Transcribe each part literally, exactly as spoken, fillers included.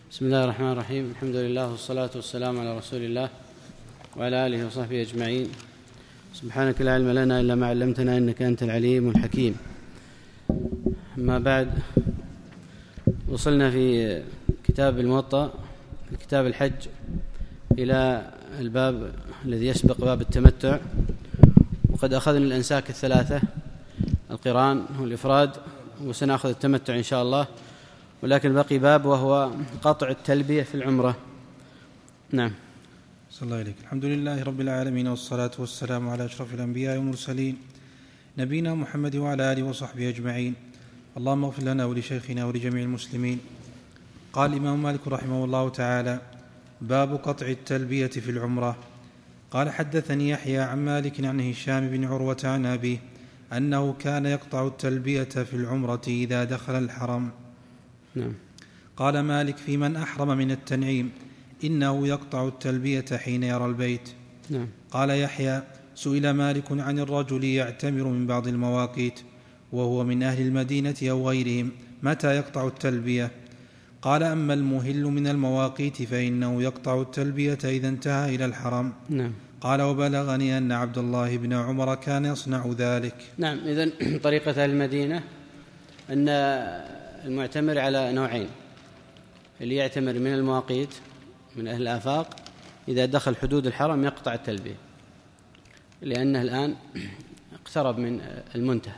بسم الله الرحمن الرحيم. الحمد لله والصلاة والسلام على رسول الله وعلى آله وصحبه أجمعين. سبحانك لا علم لنا إلا ما علمتنا إنك أنت العليم الحكيم. أما بعد، وصلنا في كتاب الموطأ في كتاب الحج إلى الباب الذي يسبق باب التمتع، وقد أخذنا الأنساك الثلاثة: القران والإفراد، وسنأخذ التمتع إن شاء الله، ولكن بقي باب وهو قطع التلبية في العمرة. نعم. صلى الله عليك. الحمد لله رب العالمين، والصلاة والسلام على أشرف الأنبياء والمرسلين نبينا محمد وعلى آله وصحبه أجمعين. اللهم اغفر لنا ولشيخنا ولجميع المسلمين. قال الإمام مالك رحمه الله تعالى: باب قطع التلبية في العمرة. قال: حدثني يحيى عن مالك عن هشام بن عروة عن أبيه أنه كان يقطع التلبية في العمرة إذا دخل الحرم. نعم. قال مالك: في من أحرم من التنعيم إنه يقطع التلبية حين يرى البيت. نعم. قال يحيى: سئل مالك عن الرجل يعتمر من بعض المواقيت وهو من أهل المدينة أو غيرهم، متى يقطع التلبية؟ قال: أما المهل من المواقيت فإنه يقطع التلبية إذا انتهى إلى الحرم. نعم. قال: وبلغني أن عبد الله بن عمر كان يصنع ذلك. نعم. إذن طريقة أهل المدينة أن المعتمر على نوعين: اللي يعتمر من المواقيت من أهل الآفاق إذا دخل حدود الحرم يقطع التلبية، لأنه الآن اقترب من المنتهى.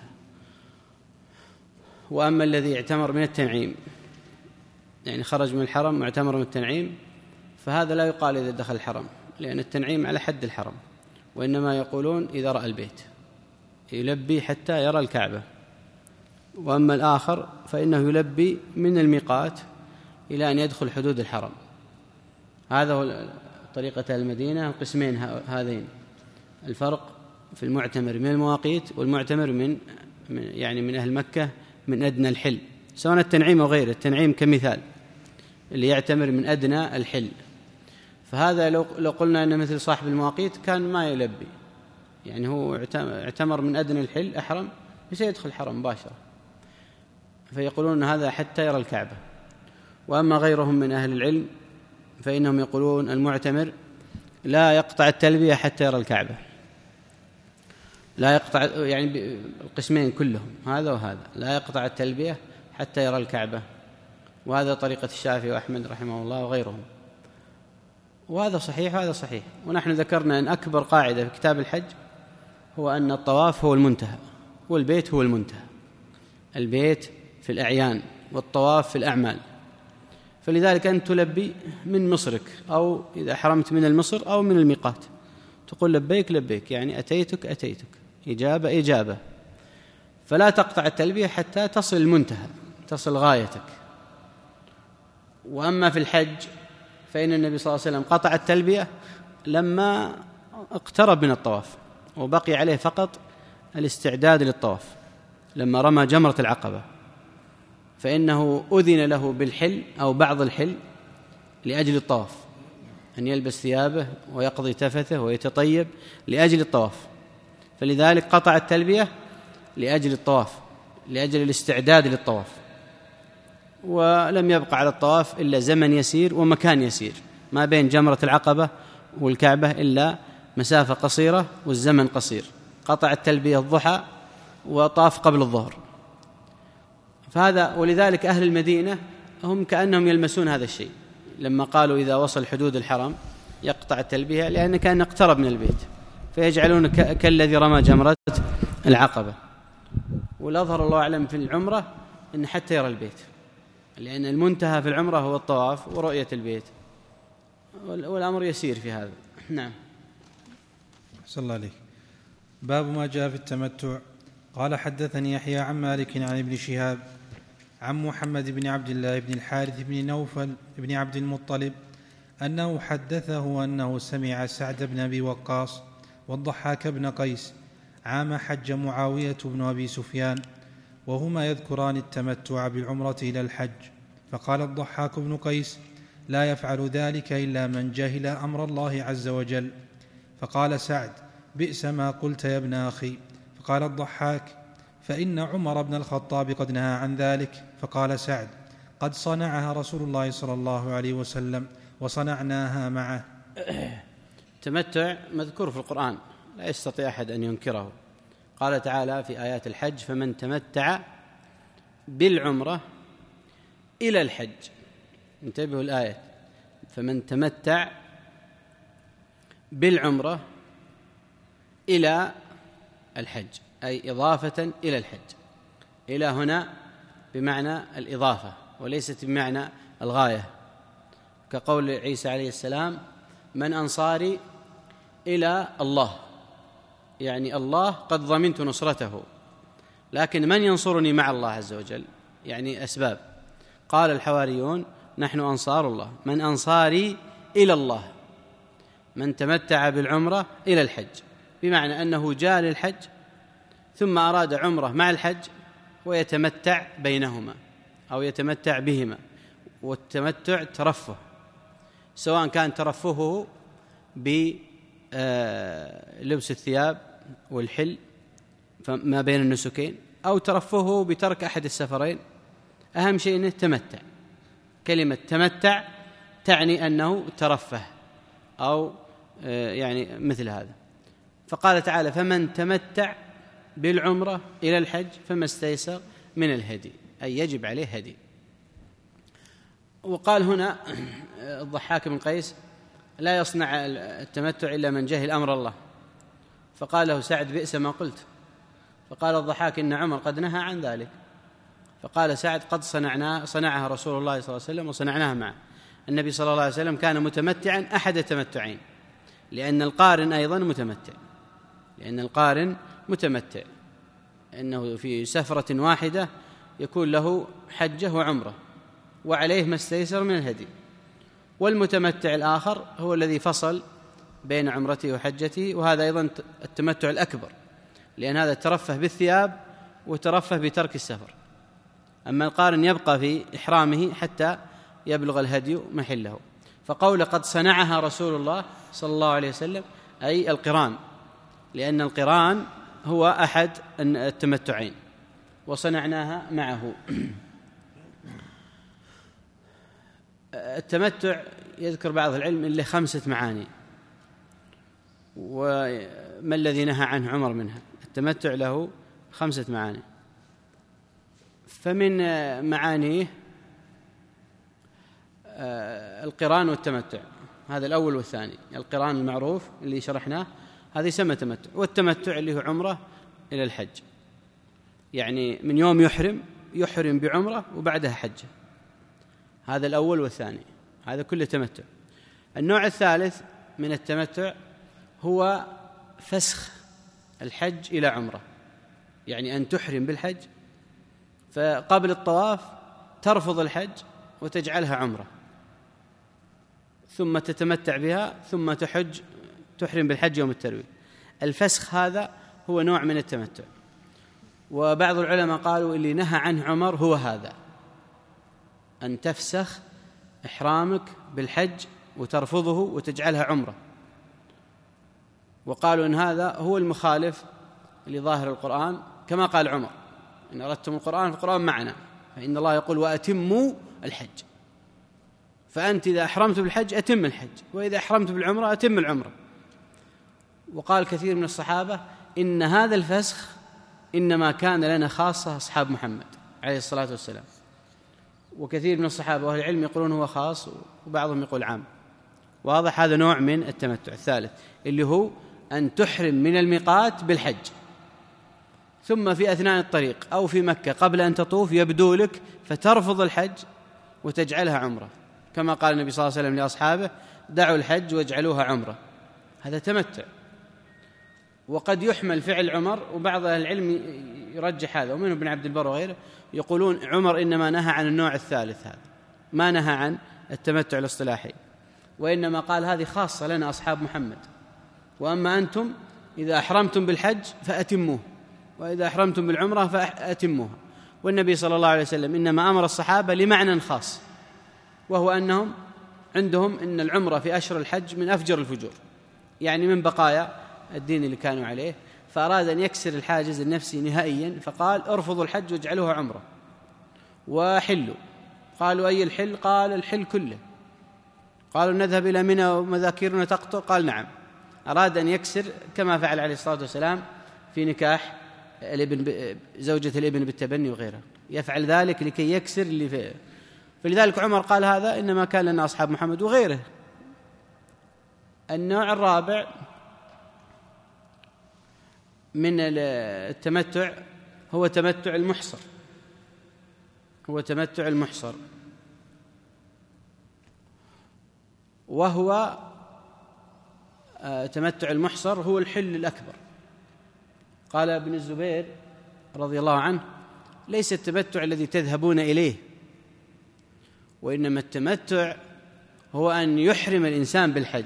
وأما الذي يعتمر من التنعيم، يعني خرج من الحرم معتمر من التنعيم، فهذا لا يقال إذا دخل الحرم، لأن التنعيم على حد الحرم، وإنما يقولون إذا رأى البيت يلبي حتى يرى الكعبة. وأما الآخر فإنه يلبي من الميقات إلى أن يدخل حدود الحرم. هذا هو طريقة المدينة، القسمين هذين: الفرق في المعتمر من المواقيت والمعتمر من يعني من أهل مكة من أدنى الحل، سواء التنعيم أو غيره. التنعيم كمثال اللي يعتمر من أدنى الحل، فهذا لو لو قلنا أن مثل صاحب المواقيت كان ما يلبي، يعني هو اعتمر من أدنى الحل أحرم سيدخل الحرم مباشرة، فيقولون هذا حتى يرى الكعبة. وأما غيرهم من أهل العلم فإنهم يقولون المعتمر لا يقطع التلبية حتى يرى الكعبة، لا يقطع، يعني القسمين كلهم هذا وهذا، لا يقطع التلبية حتى يرى الكعبة. وهذا طريقة الشافعي وأحمد رحمه الله وغيرهم، وهذا صحيح وهذا صحيح. ونحن ذكرنا أن أكبر قاعدة في كتاب الحج هو أن الطواف هو المنتهى والبيت هو المنتهى، البيت في الأعيان والطواف في الأعمال. فلذلك أنت تلبي من مصرك، أو إذا حرمت من المصر أو من الميقات تقول لبيك لبيك، يعني أتيتك أتيتك، إجابة إجابة. فلا تقطع التلبية حتى تصل المنتهى، تصل غايتك. وأما في الحج فإن النبي صلى الله عليه وسلم قطع التلبية لما اقترب من الطواف، وبقي عليه فقط الاستعداد للطواف. لما رمى جمرة العقبة فإنه أذن له بالحل أو بعض الحل لأجل الطواف، أن يلبس ثيابه ويقضي تفثه ويتطيب لأجل الطواف، فلذلك قطع التلبية لأجل الطواف، لأجل الاستعداد للطواف. ولم يبقى على الطواف إلا زمن يسير ومكان يسير، ما بين جمرة العقبة والكعبة إلا مسافة قصيرة والزمن قصير. قطع التلبية الضحى وطاف قبل الظهر. فهذا ولذلك أهل المدينة هم كأنهم يلمسون هذا الشيء لما قالوا إذا وصل حدود الحرم يقطع التلبية، لأن كان اقترب من البيت، فيجعلون كالذي رمى جمرة العقبة. والأظهر الله أعلم في العمرة إن حتى يرى البيت، لأن المنتهى في العمرة هو الطواف ورؤية البيت، والأمر يسير في هذا. نعم. صلى الله عليه. باب ما جاء في التمتع. قال: حدثني يحيى عن مالك عن ابن شهاب عن محمد بن عبد الله بن الحارث بن نوفل بن عبد المطلب أنه حدثه أنه سمع سعد بن أبي وقاص والضحاك بن قيس عام حج معاوية بن أبي سفيان وهما يذكران التمتع بالعمرة إلى الحج، فقال الضحاك بن قيس: لا يفعل ذلك إلا من جهل أمر الله عز وجل. فقال سعد: بئس ما قلت يا ابن أخي. فقال الضحاك: فإن عمر بن الخطاب قد نهى عن ذلك. فقال سعد: قد صنعها رسول الله صلى الله عليه وسلم وصنعناها معه. التمتع مذكور في القرآن لا يستطيع أحد أن ينكره. قال تعالى في آيات الحج: فمن تمتع بالعمرة إلى الحج. انتبهوا الآية: فمن تمتع بالعمرة إلى الحج، أي إضافة إلى الحج. إلى هنا بمعنى الإضافة وليست بمعنى الغاية، كقول عيسى عليه السلام: من أنصاري إلى الله، يعني الله قد ضمنت نصرته، لكن من ينصرني مع الله عز وجل؟ يعني أسباب. قال الحواريون: نحن أنصار الله. من أنصاري إلى الله؟ من تمتع بالعمرة إلى الحج، بمعنى أنه جاء للحج ثم أراد عمرة مع الحج ويتمتع بينهما أو يتمتع بهما. والتمتع ترفه، سواء كان ترفهه بلبس الثياب والحل ما بين النسكين، أو ترفهه بترك أحد السفرين. أهم شيء أنه تمتع. كلمة تمتع تعني أنه ترفه أو يعني مثل هذا. فقال تعالى: فمن تمتع بالعمرة إلى الحج فما استيسر من الهدي، أي يجب عليه هدي. وقال هنا الضحاك بن قيس: لا يصنع التمتع إلا من جهل أمر الله. فقال له سعد: بئس ما قلت. فقال الضحاك: إن عمر قد نهى عن ذلك. فقال سعد: قد صنعنا صنعها رسول الله صلى الله عليه وسلم وصنعناها معه. النبي صلى الله عليه وسلم كان متمتعا أحد التمتعين، لأن القارن أيضا متمتع، لأن القارن متمتع إنه في سفرة واحدة يكون له حجة وعمرة وعليه ما استيسر من الهدي. والمتمتع الآخر هو الذي فصل بين عمرته وحجته، وهذا أيضا التمتع الأكبر، لأن هذا ترفه بالثياب وترفه بترك السفر. أما القارن يبقى في إحرامه حتى يبلغ الهدي محله. فقول قد صنعها رسول الله صلى الله عليه وسلم أي القران، لأن القران هو أحد التمتعين، وصنعناها معه. التمتع يذكر بعض العلم له خمسة معاني، وما الذي نهى عنه عمر منها؟ التمتع له خمسة معاني. فمن معانيه القران والتمتع، هذا الأول والثاني. القران المعروف اللي شرحناه هذا يسمى تمتع، والتمتع اللي هو عمرة إلى الحج، يعني من يوم يحرم يحرم بعمرة وبعدها حجة. هذا الأول والثاني، هذا كله تمتع. النوع الثالث من التمتع هو فسخ الحج إلى عمرة، يعني أن تحرم بالحج فقبل الطواف ترفض الحج وتجعلها عمرة، ثم تتمتع بها، ثم تحج تحرم بالحج يوم التروية. الفسخ هذا هو نوع من التمتع. وبعض العلماء قالوا اللي نهى عنه عمر هو هذا، أن تفسخ إحرامك بالحج وترفضه وتجعلها عمرة. وقالوا إن هذا هو المخالف لظاهر القرآن، كما قال عمر: إن أردتم القرآن فالقرآن معنا، فإن الله يقول وأتموا الحج. فأنت إذا أحرمت بالحج أتم الحج، وإذا أحرمت بالعمرة أتم العمرة. وقال كثير من الصحابة إن هذا الفسخ إنما كان لنا خاصة أصحاب محمد عليه الصلاة والسلام. وكثير من الصحابة وأهل العلم يقولون هو خاص، وبعضهم يقول عام. واضح؟ هذا نوع من التمتع الثالث، اللي هو أن تحرم من الميقات بالحج، ثم في أثناء الطريق أو في مكة قبل أن تطوف يبدو لك فترفض الحج وتجعلها عمرة، كما قال النبي صلى الله عليه وسلم لأصحابه: دعوا الحج واجعلوها عمرة. هذا تمتع. وقد يحمل فعل عمر، وبعض أهل العلم يرجح هذا، ومنهم ابن عبد البر وغيره، يقولون عمر إنما نهى عن النوع الثالث هذا، ما نهى عن التمتع الاصطلاحي، وإنما قال هذه خاصة لنا أصحاب محمد، وأما أنتم إذا أحرمتم بالحج فأتموه، وإذا أحرمتم بالعمرة فأتموها. والنبي صلى الله عليه وسلم إنما أمر الصحابة لمعنى خاص، وهو أنهم عندهم إن العمرة في أشهر الحج من أفجر الفجور، يعني من بقايا الدين اللي كانوا عليه، فأراد أن يكسر الحاجز النفسي نهائيا، فقال: ارفضوا الحج واجعلوها عمرة وحلوا. قالوا أي الحل؟ قال الحل كله. قالوا نذهب إلى منى ومذاكيرنا تقطر؟ قال نعم. أراد أن يكسر كما فعل عليه الصلاة والسلام في نكاح الابن زوجة الابن بالتبني وغيره، يفعل ذلك لكي يكسر اللي فيه. فلذلك عمر قال هذا إنما كان لنا أصحاب محمد وغيره. النوع الرابع من التمتع هو تمتع المحصر، هو تمتع المحصر، وهو تمتع المحصر هو الحل الأكبر. قال ابن الزبير رضي الله عنه: ليس التمتع الذي تذهبون إليه، وإنما التمتع هو أن يحرم الإنسان بالحج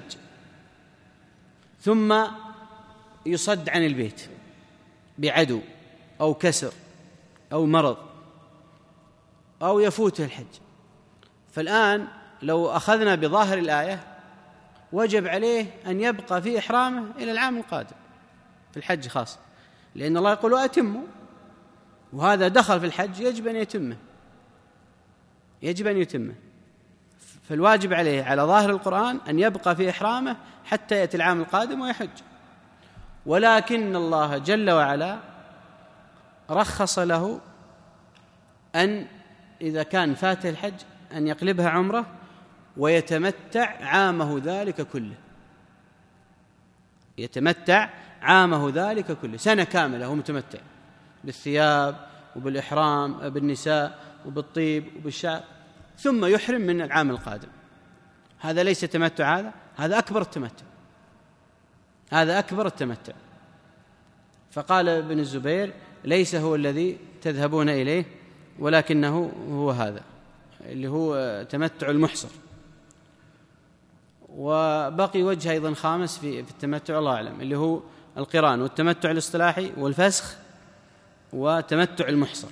ثم يصد عن البيت بعدو أو كسر أو مرض أو يفوته الحج. فالآن لو أخذنا بظاهر الآية وجب عليه أن يبقى في إحرامه إلى العام القادم في الحج خاصة، لأن الله يقول أتموا، وهذا دخل في الحج يجب أن يتمه، يجب أن يتمه. فالواجب عليه على ظاهر القرآن أن يبقى في إحرامه حتى يأتي العام القادم ويحج. ولكن الله جل وعلا رخص له أن إذا كان فاته الحج أن يقلبها عمره ويتمتع عامه ذلك كله، يتمتع عامه ذلك كله، سنة كاملة هو متمتع بالثياب وبالإحرام بالنساء وبالطيب وبالشعر، ثم يحرم من العام القادم. هذا ليس تمتع، هذا هذا أكبر التمتع، هذا أكبر التمتع. فقال ابن الزبير: ليس هو الذي تذهبون إليه، ولكنه هو هذا اللي هو تمتع المحصر. وبقي وجه أيضا خامس في التمتع الله أعلم، اللي هو القران والتمتع الاصطلاحي والفسخ وتمتع المحصر،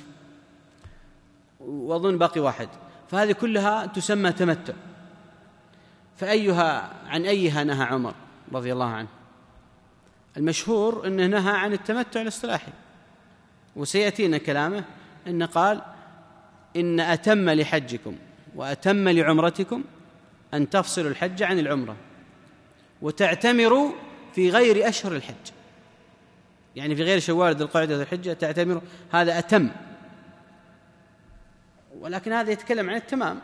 وأظن باقي واحد. فهذه كلها تسمى تمتع. فأيها عن أيها نهى عمر رضي الله عنه؟ المشهور أنه نهى عن التمتع الاصطلاحي، وسيأتينا كلامه أنه قال: إن أتم لحجكم وأتم لعمرتكم أن تفصلوا الحج عن العمرة وتعتمروا في غير أشهر الحج، يعني في غير شوال ذي القعدة ذي الحجة تعتمروا. هذا أتم، ولكن هذا يتكلم عن التمام.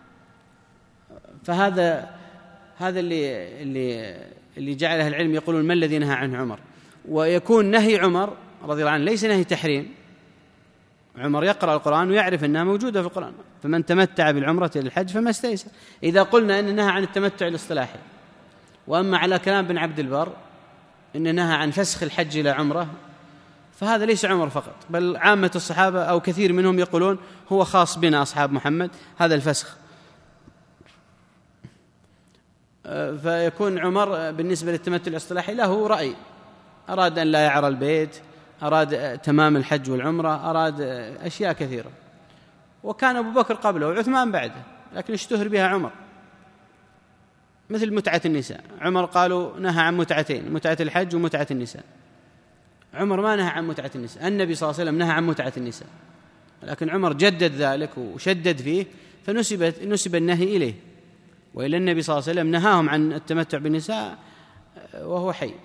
فهذا هذا اللي اللي اللي جعله العلم يقولون ما الذي نهى عنه عمر. ويكون نهي عمر رضي الله عنه ليس نهي تحريم. عمر يقرأ القرآن ويعرف أنها موجودة في القرآن: فمن تمتع بالعمرة للحج فما استيسر. إذا قلنا أن نهى عن التمتع الاصطلاحي، وأما على كلام ابن عبد البر أن نهى عن فسخ الحج إلى عمرة، فهذا ليس عمر فقط، بل عامة الصحابة أو كثير منهم يقولون هو خاص بنا أصحاب محمد هذا الفسخ. فيكون عمر بالنسبة للتمتع الاصطلاحي له رأي، أراد أن لا يعرى البيت، أراد تمام الحج والعمرة، أراد أشياء كثيرة. وكان أبو بكر قبله وعثمان بعده، لكن اشتهر بها عمر، مثل متعة النساء. عمر قالوا نهى عن متعتين: متعة الحج ومتعة النساء. عمر ما نهى عن متعة النساء، النبي صلى الله عليه وسلم نهى عن متعة النساء، لكن عمر جدد ذلك وشدد فيه فنسب نسب النهي إليه، وإلى النبي صلى الله عليه وسلم نهاهم عن التمتع بالنساء وهو حي.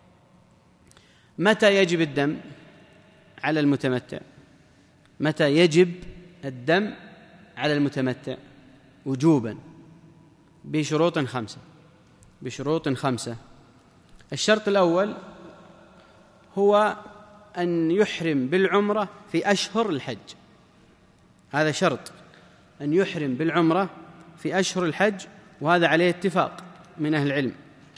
متى يجب الدم على المتمتع؟ متى يجب الدم على المتمتع وجوبا؟ بشروط خمسة، بشروط خمسة. الشرط الأول هو أن يحرم بالعمرة في أشهر الحج، هذا شرط، أن يحرم بالعمرة في أشهر الحج، وهذا عليه اتفاق من أهل العلم.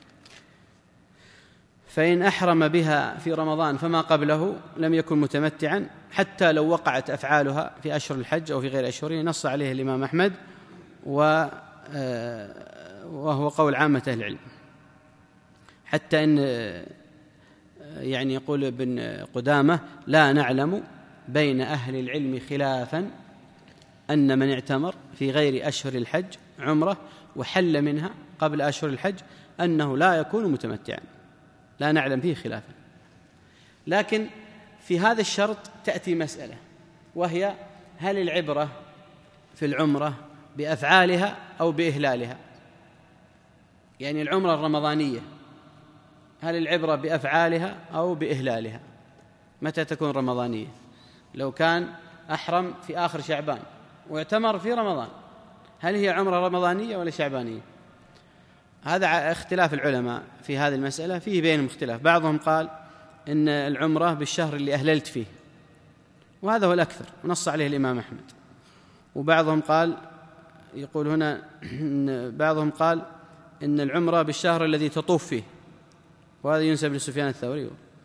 فإن أحرم بها في رمضان فما قبله لم يكن متمتعا، حتى لو وقعت أفعالها في أشهر الحج أو في غير أشهره، نص عليه الإمام أحمد وهو قول عامة أهل العلم. حتى إن يعني يقول ابن قدامة: لا نعلم بين أهل العلم خلافا أن من اعتمر في غير أشهر الحج عمره وحل منها قبل أشهر الحج أنه لا يكون متمتعا، لا نعلم فيه خلافا. لكن في هذا الشرط تأتي مسألة، وهي: هل العبرة في العمرة بأفعالها أو بإهلالها. يعني العمرة الرمضانية هل العبرة بأفعالها أو بإهلالها؟ متى تكون رمضانية؟ لو كان أحرم في آخر شعبان واعتمر في رمضان، هل هي عمرة رمضانية ولا شعبانية؟ هذا اختلاف العلماء في هذه المسألة، فيه بينهم اختلاف. بعضهم قال إن العمرة بالشهر اللي أهللت فيه، وهذا هو الأكثر ونص عليه الإمام أحمد. وبعضهم قال يقول هنا إن بعضهم قال إن العمرة بالشهر الذي تطوف فيه، وهذا ينسب لسفيان الثوري،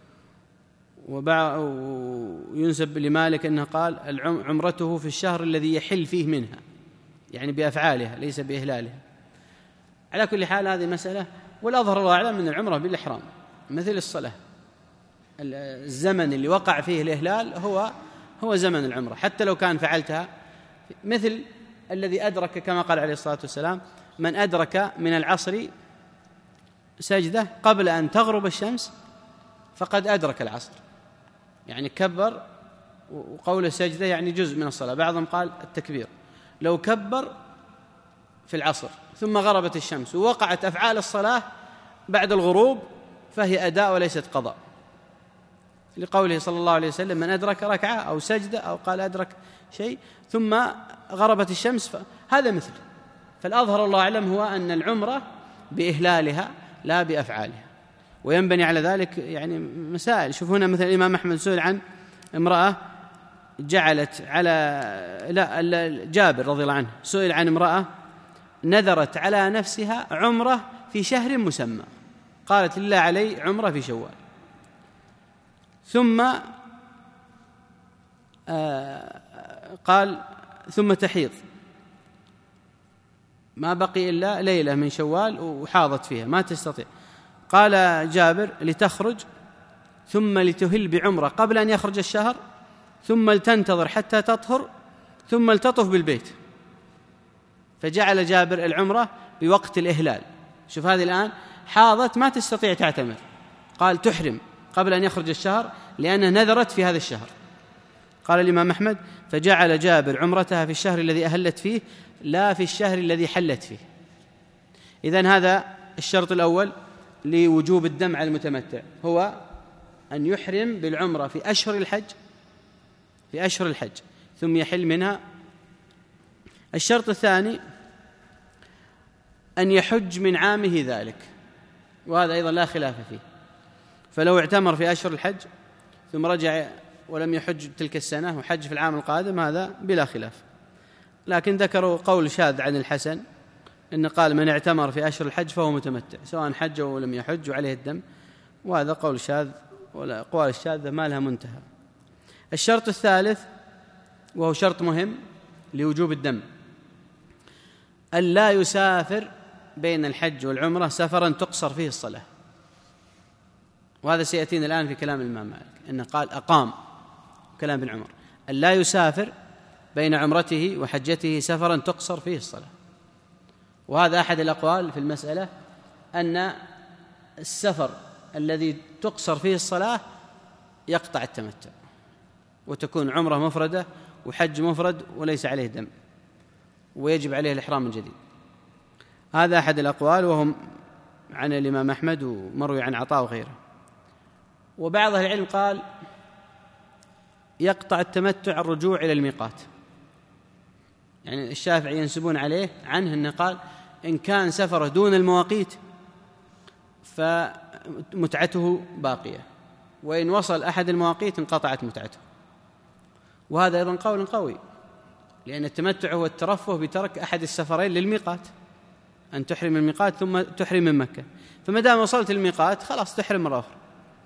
وينسب لمالك أنه قال عمرته في الشهر الذي يحل فيه منها، يعني بأفعالها ليس بإهلالها. على كل حال هذه مسألة، والأظهر الله أعلم من العمرة بالإحرام مثل الصلاة، الزمن اللي وقع فيه الإهلال هو هو زمن العمرة، حتى لو كان فعلتها، مثل الذي أدرك كما قال عليه الصلاة والسلام من أدرك من العصر سجدة قبل أن تغرب الشمس فقد أدرك العصر، يعني كبر، وقول السجدة يعني جزء من الصلاة. بعضهم قال التكبير، لو كبر في العصر ثم غربت الشمس ووقعت أفعال الصلاة بعد الغروب فهي أداء وليست قضاء، لقوله صلى الله عليه وسلم من أدرك ركعة أو سجدة أو قال أدرك شيء ثم غربت الشمس، هذا مثل. فالأظهر الله أعلم هو أن العمرة بإهلالها لا بأفعالها، وينبني على ذلك يعني مسائل. شوف هنا مثل الإمام أحمد سئل عن امرأة جعلت على لا جابر رضي الله عنه سئل عن امرأة نذرت على نفسها عمرة في شهر مسمى، قالت لله علي عمرة في شوال، ثم آه قال ثم تحيض، ما بقي إلا ليلة من شوال وحاضت فيها ما تستطيع، قال جابر لتخرج ثم لتهل بعمرة قبل أن يخرج الشهر، ثم لتنتظر حتى تطهر، ثم لتطف بالبيت. فجعل جابر العمرة بوقت الإهلال. شوف هذه الآن حاضت ما تستطيع تعتمر، قال تحرم قبل أن يخرج الشهر لأنها نذرت في هذا الشهر. قال الإمام أحمد فجعل جابر عمرتها في الشهر الذي أهلت فيه لا في الشهر الذي حلت فيه. إذن هذا الشرط الأول لوجوب الدم على المتمتع، هو أن يحرم بالعمرة في أشهر الحج في أشهر الحج ثم يحل منها. الشرط الثاني أن يحج من عامه ذلك، وهذا أيضا لا خلاف فيه، فلو اعتمر في أشهر الحج ثم رجع ولم يحج تلك السنة وحج في العام القادم هذا بلا خلاف. لكن ذكروا قول شاذ عن الحسن إن قال من اعتمر في أشهر الحج فهو متمتع سواء حج أو لم يحج وعليه الدم، وهذا قول شاذ، ولا أقوال الشاذة ما لها منتهى. الشرط الثالث وهو شرط مهم لوجوب الدم أن لا يسافر بين الحج والعمرة سفرا تقصر فيه الصلاة، وهذا سيأتينا الآن في كلام الإمام مالك إنه قال أقام كلام ابن عمر أن لا يسافر بين عمرته وحجته سفرا تقصر فيه الصلاة. وهذا أحد الأقوال في المسألة أن السفر الذي تقصر فيه الصلاة يقطع التمتع وتكون عمرة مفردة وحج مفرد وليس عليه دم ويجب عليه الإحرام من جديد. هذا أحد الأقوال وهم عن الإمام أحمد ومروي عن عطاء وغيره. وبعض أهل العلم قال يقطع التمتع الرجوع إلى الميقات، يعني الشافعي ينسبون عليه عنه أنه قال إن كان سفره دون المواقيت فمتعته باقية، وإن وصل أحد المواقيت انقطعت متعته. وهذا أيضا قول قوي، لأن التمتع هو الترفه بترك أحد السفرين للميقات، أن تحرم من الميقات ثم تحرم من مكة، فما دام وصلت الميقات خلاص تحرم مرة أخرى.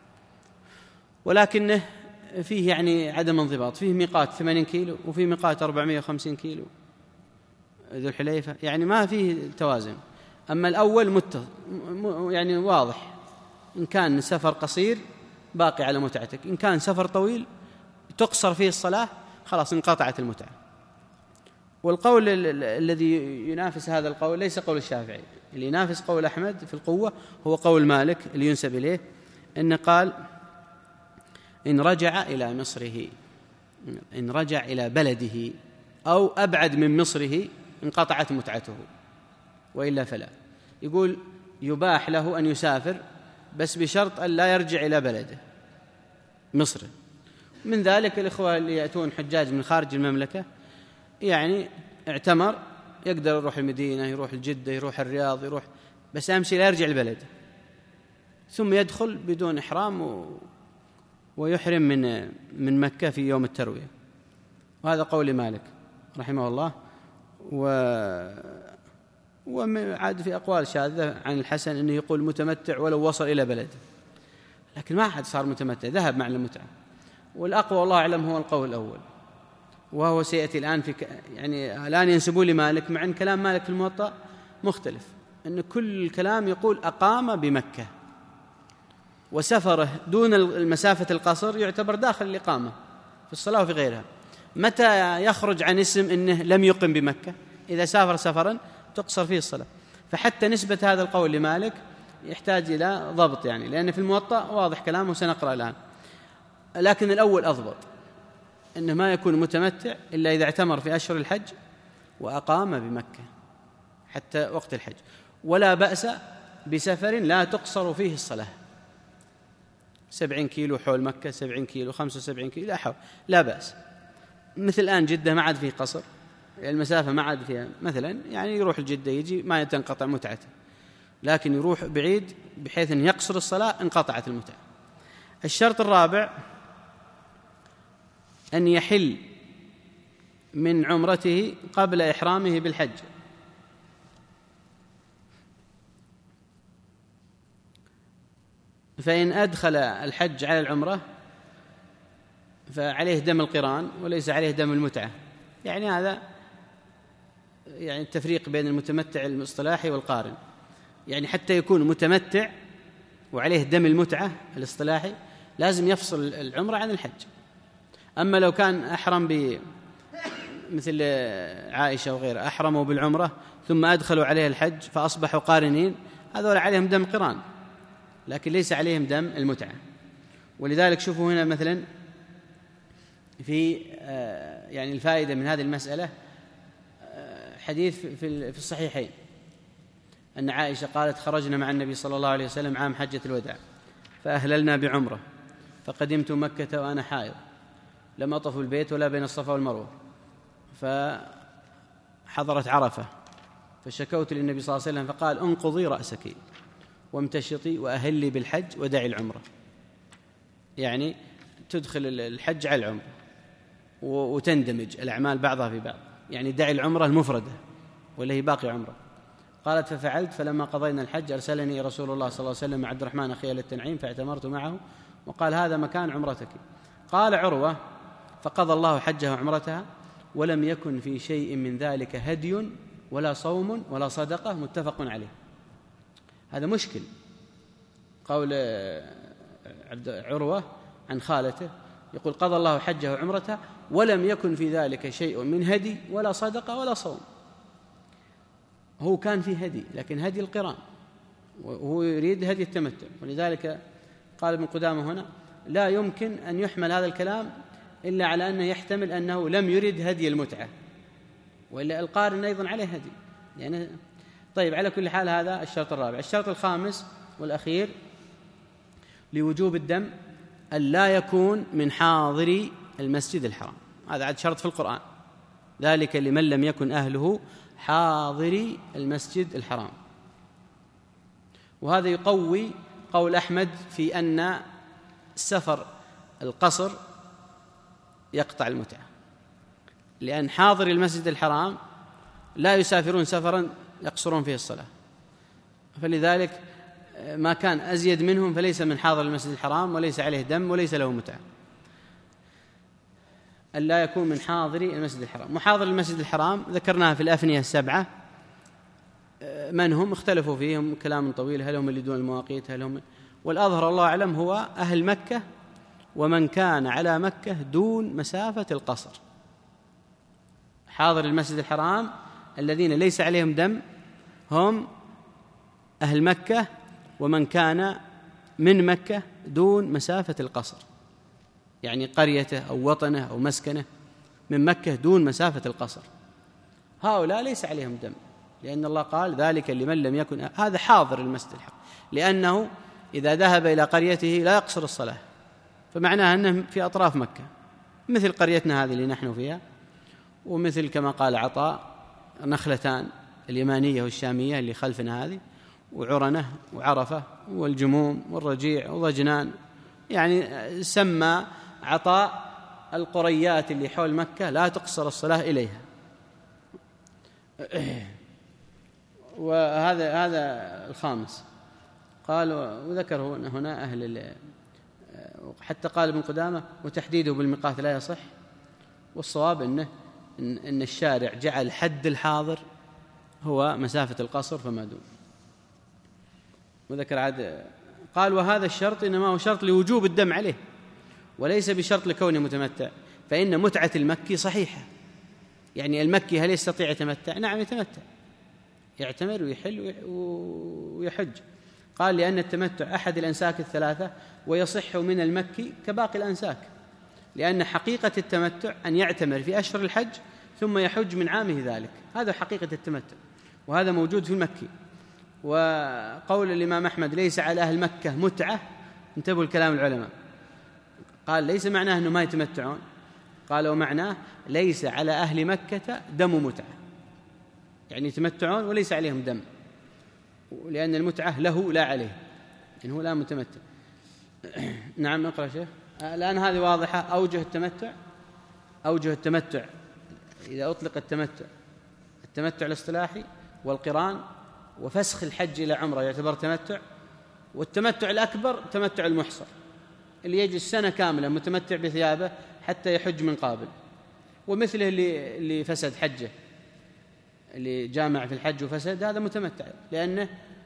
ولكنه فيه يعني عدم انضباط، فيه ميقات ثمانين كيلو وفيه ميقات أربعمائة وخمسين كيلو ذو الحليفة، يعني ما فيه توازن. أما الأول مت يعني واضح، إن كان سفر قصير باقي على متعتك، إن كان سفر طويل تقصر فيه الصلاة خلاص انقطعت المتعة. والقول الذي ينافس هذا القول ليس قول الشافعي، اللي ينافس قول أحمد في القوة هو قول مالك اللي ينسب إليه إن قال إن رجع إلى مصره، إن رجع إلى بلده أو أبعد من مصره انقطعت متعته، وإلا فلا. يقول يباح له أن يسافر بس بشرط أن لا يرجع إلى بلده مصر. من ذلك الإخوة اللي يأتون حجاج من خارج المملكة، يعني اعتمر، يقدر يروح المدينة، يروح الجدة، يروح الرياض، يروح، بس أهم شيء لا يرجع البلد، ثم يدخل بدون إحرام و... ويحرم من من مكة في يوم التروية. وهذا قول مالك رحمه الله. و وعاد في أقوال شاذة عن الحسن أنه يقول متمتع ولو وصل إلى بلده، لكن ما أحد صار متمتع، ذهب مع المتعة. والأقوى والله أعلم هو القول الأول، وهو سيأتي الآن في ك... يعني الآن ينسبون لمالك، مع أن كلام مالك في الموطأ مختلف، أن كل الكلام يقول أقام بمكة، وسفره دون المسافة القصر يعتبر داخل الإقامة في الصلاة وفي غيرها. متى يخرج عن اسم أنه لم يقم بمكة؟ إذا سافر سفرا تقصر فيه الصلاة. فحتى نسبة هذا القول لمالك يحتاج إلى ضبط، يعني لأن في الموطأ واضح كلامه سنقرأ الآن، لكن الأول أضبط، أنه ما يكون متمتع إلا إذا اعتمر في أشهر الحج وأقام بمكة حتى وقت الحج. ولا بأس بسفر لا تقصر فيه الصلاة، سبعين كيلو حول مكة، سبعين كيلو، خمسة وسبعين كيلو، لا حول، لا بأس. مثل الآن جدة ما عاد فيه قصر، المسافة ما عاد فيها مثلا، يعني يروح الجدة يجي ما تنقطع متعته، لكن يروح بعيد بحيث أن يقصر الصلاة انقطعت المتعة. الشرط الرابع أن يحل من عمرته قبل إحرامه بالحج، فإن أدخل الحج على العمرة فعليه دم القران وليس عليه دم المتعة. يعني هذا يعني التفريق بين المتمتع الاصطلاحي والقارن، يعني حتى يكون متمتع وعليه دم المتعة الاصطلاحي لازم يفصل العمرة عن الحج. أما لو كان أحرم ب مثل عائشة وغيرها أحرموا بالعمرة ثم أدخلوا عليه الحج فأصبحوا قارنين، هذول عليهم دم قران لكن ليس عليهم دم المتعة. ولذلك شوفوا هنا مثلا في يعني الفائدة من هذه المسألة حديث في الصحيحين أن عائشة قالت خرجنا مع النبي صلى الله عليه وسلم عام حجة الوداع فأهللنا بعمرة، فقدمت مكة وأنا حائض، لم أطف البيت ولا بين الصفا والمروة، فحضرت عرفة فشكوت للنبي صلى الله عليه وسلم فقال انقضي رأسك وامتشطي وأهلي بالحج ودعي العمرة، يعني تدخل الحج على العمرة وتندمج الأعمال بعضها في بعض، يعني دعي العمرة المفردة ولا هي باقي عمرة. قالت ففعلت، فلما قضينا الحج أرسلني رسول الله صلى الله عليه وسلم مع عبد الرحمن أخي للتنعيم فاعتمرت معه وقال هذا مكان عمرتك. قال عروة فقضى الله حجها وعمرتها ولم يكن في شيء من ذلك هدي ولا صوم ولا صدقة، متفق عليه. هذا مشكل قول عبد عروة عن خالته، يقول قضى الله حجه وعمرته ولم يكن في ذلك شيء من هدي ولا صدقة ولا صوم. هو كان في هدي لكن هدي القران وهو يريد هدي التمتع، ولذلك قال ابن قدامة هنا لا يمكن أن يحمل هذا الكلام إلا على أنه يحتمل أنه لم يرد هدي المتعة، وإلا القارن أيضا عليه هدي يعني. طيب على كل حال هذا الشرط الرابع. الشرط الخامس والأخير لوجوب الدم أن لا يكون من حاضري المسجد الحرام، هذا عاد شرط في القرآن، ذلك لمن لم يكن أهله حاضري المسجد الحرام. وهذا يقوي قول أحمد في أن السفر القصر يقطع المتعة، لأن حاضر المسجد الحرام لا يسافرون سفرا يقصرون فيه الصلاة، فلذلك ما كان أزيد منهم فليس من حاضر المسجد الحرام وليس عليه دم وليس له متعة. أن لا يكون من حاضر المسجد الحرام. محاضر المسجد الحرام ذكرناها في الأفنية السبعة، من هم اختلفوا فيهم كلام طويل، هل هم اللي دون المواقيت هل هم، والأظهر الله أعلم هو أهل مكة ومن كان على مكة دون مسافة القصر. حاضر المسجد الحرام الذين ليس عليهم دم هم أهل مكة ومن كان من مكة دون مسافة القصر، يعني قريته أو وطنه أو مسكنه من مكة دون مسافة القصر. هؤلاء ليس عليهم دم، لأن الله قال ذلك لمن لم يكن، هذا حاضر المسجد الحرام، لأنه إذا ذهب إلى قريته لا يقصر الصلاة، فمعناها أنه في أطراف مكة، مثل قريتنا هذه اللي نحن فيها، ومثل كما قال عطاء نخلتان اليمانية والشامية اللي خلفنا هذه، وعرنة وعرفة والجموم والرجيع وضجنان، يعني سمى عطاء القريات اللي حول مكة لا تقصر الصلاة إليها. وهذا هذا الخامس. قال وذكر هنا أهل، حتى قال ابن قدامة وتحديده بالميقات لا يصح، والصواب أنه إن الشارع جعل حد الحاضر هو مسافة القصر فما دون. وذكر عاد قال وهذا الشرط إنما هو شرط لوجوب الدم عليه، وليس بشرط لكونه متمتع، فإن متعة المكي صحيحة. يعني المكي هل يستطيع يتمتع؟ نعم يتمتع، يعتمر ويحل ويحج. قال لأن التمتع أحد الأنساك الثلاثة ويصح من المكي كباقي الأنساك، لأن حقيقة التمتع أن يعتمر في أشهر الحج ثم يحج من عامه ذلك، هذا حقيقة التمتع، وهذا موجود في المكي. وقول الإمام أحمد ليس على أهل مكة متعة، انتبهوا الكلام العلماء، قال ليس معناه أنه ما يتمتعون، قال ومعناه ليس على أهل مكة دم متعة، يعني يتمتعون وليس عليهم دم، لأن المتعة له لا عليه، يعني هو لا متمتع. نعم اقرأ شيخ. الآن هذه واضحة. أوجه التمتع، أوجه التمتع إذا أطلق التمتع، التمتع الاصطلاحي والقران وفسخ الحج إلى عمرة يعتبر تمتع، والتمتع الأكبر تمتع المحصر اللي يجلس سنة كاملة متمتع بثيابه حتى يحج من قابل، ومثله اللي اللي فسد حجه، اللي جامع في الحج وفسد، هذا متمتع، لأنه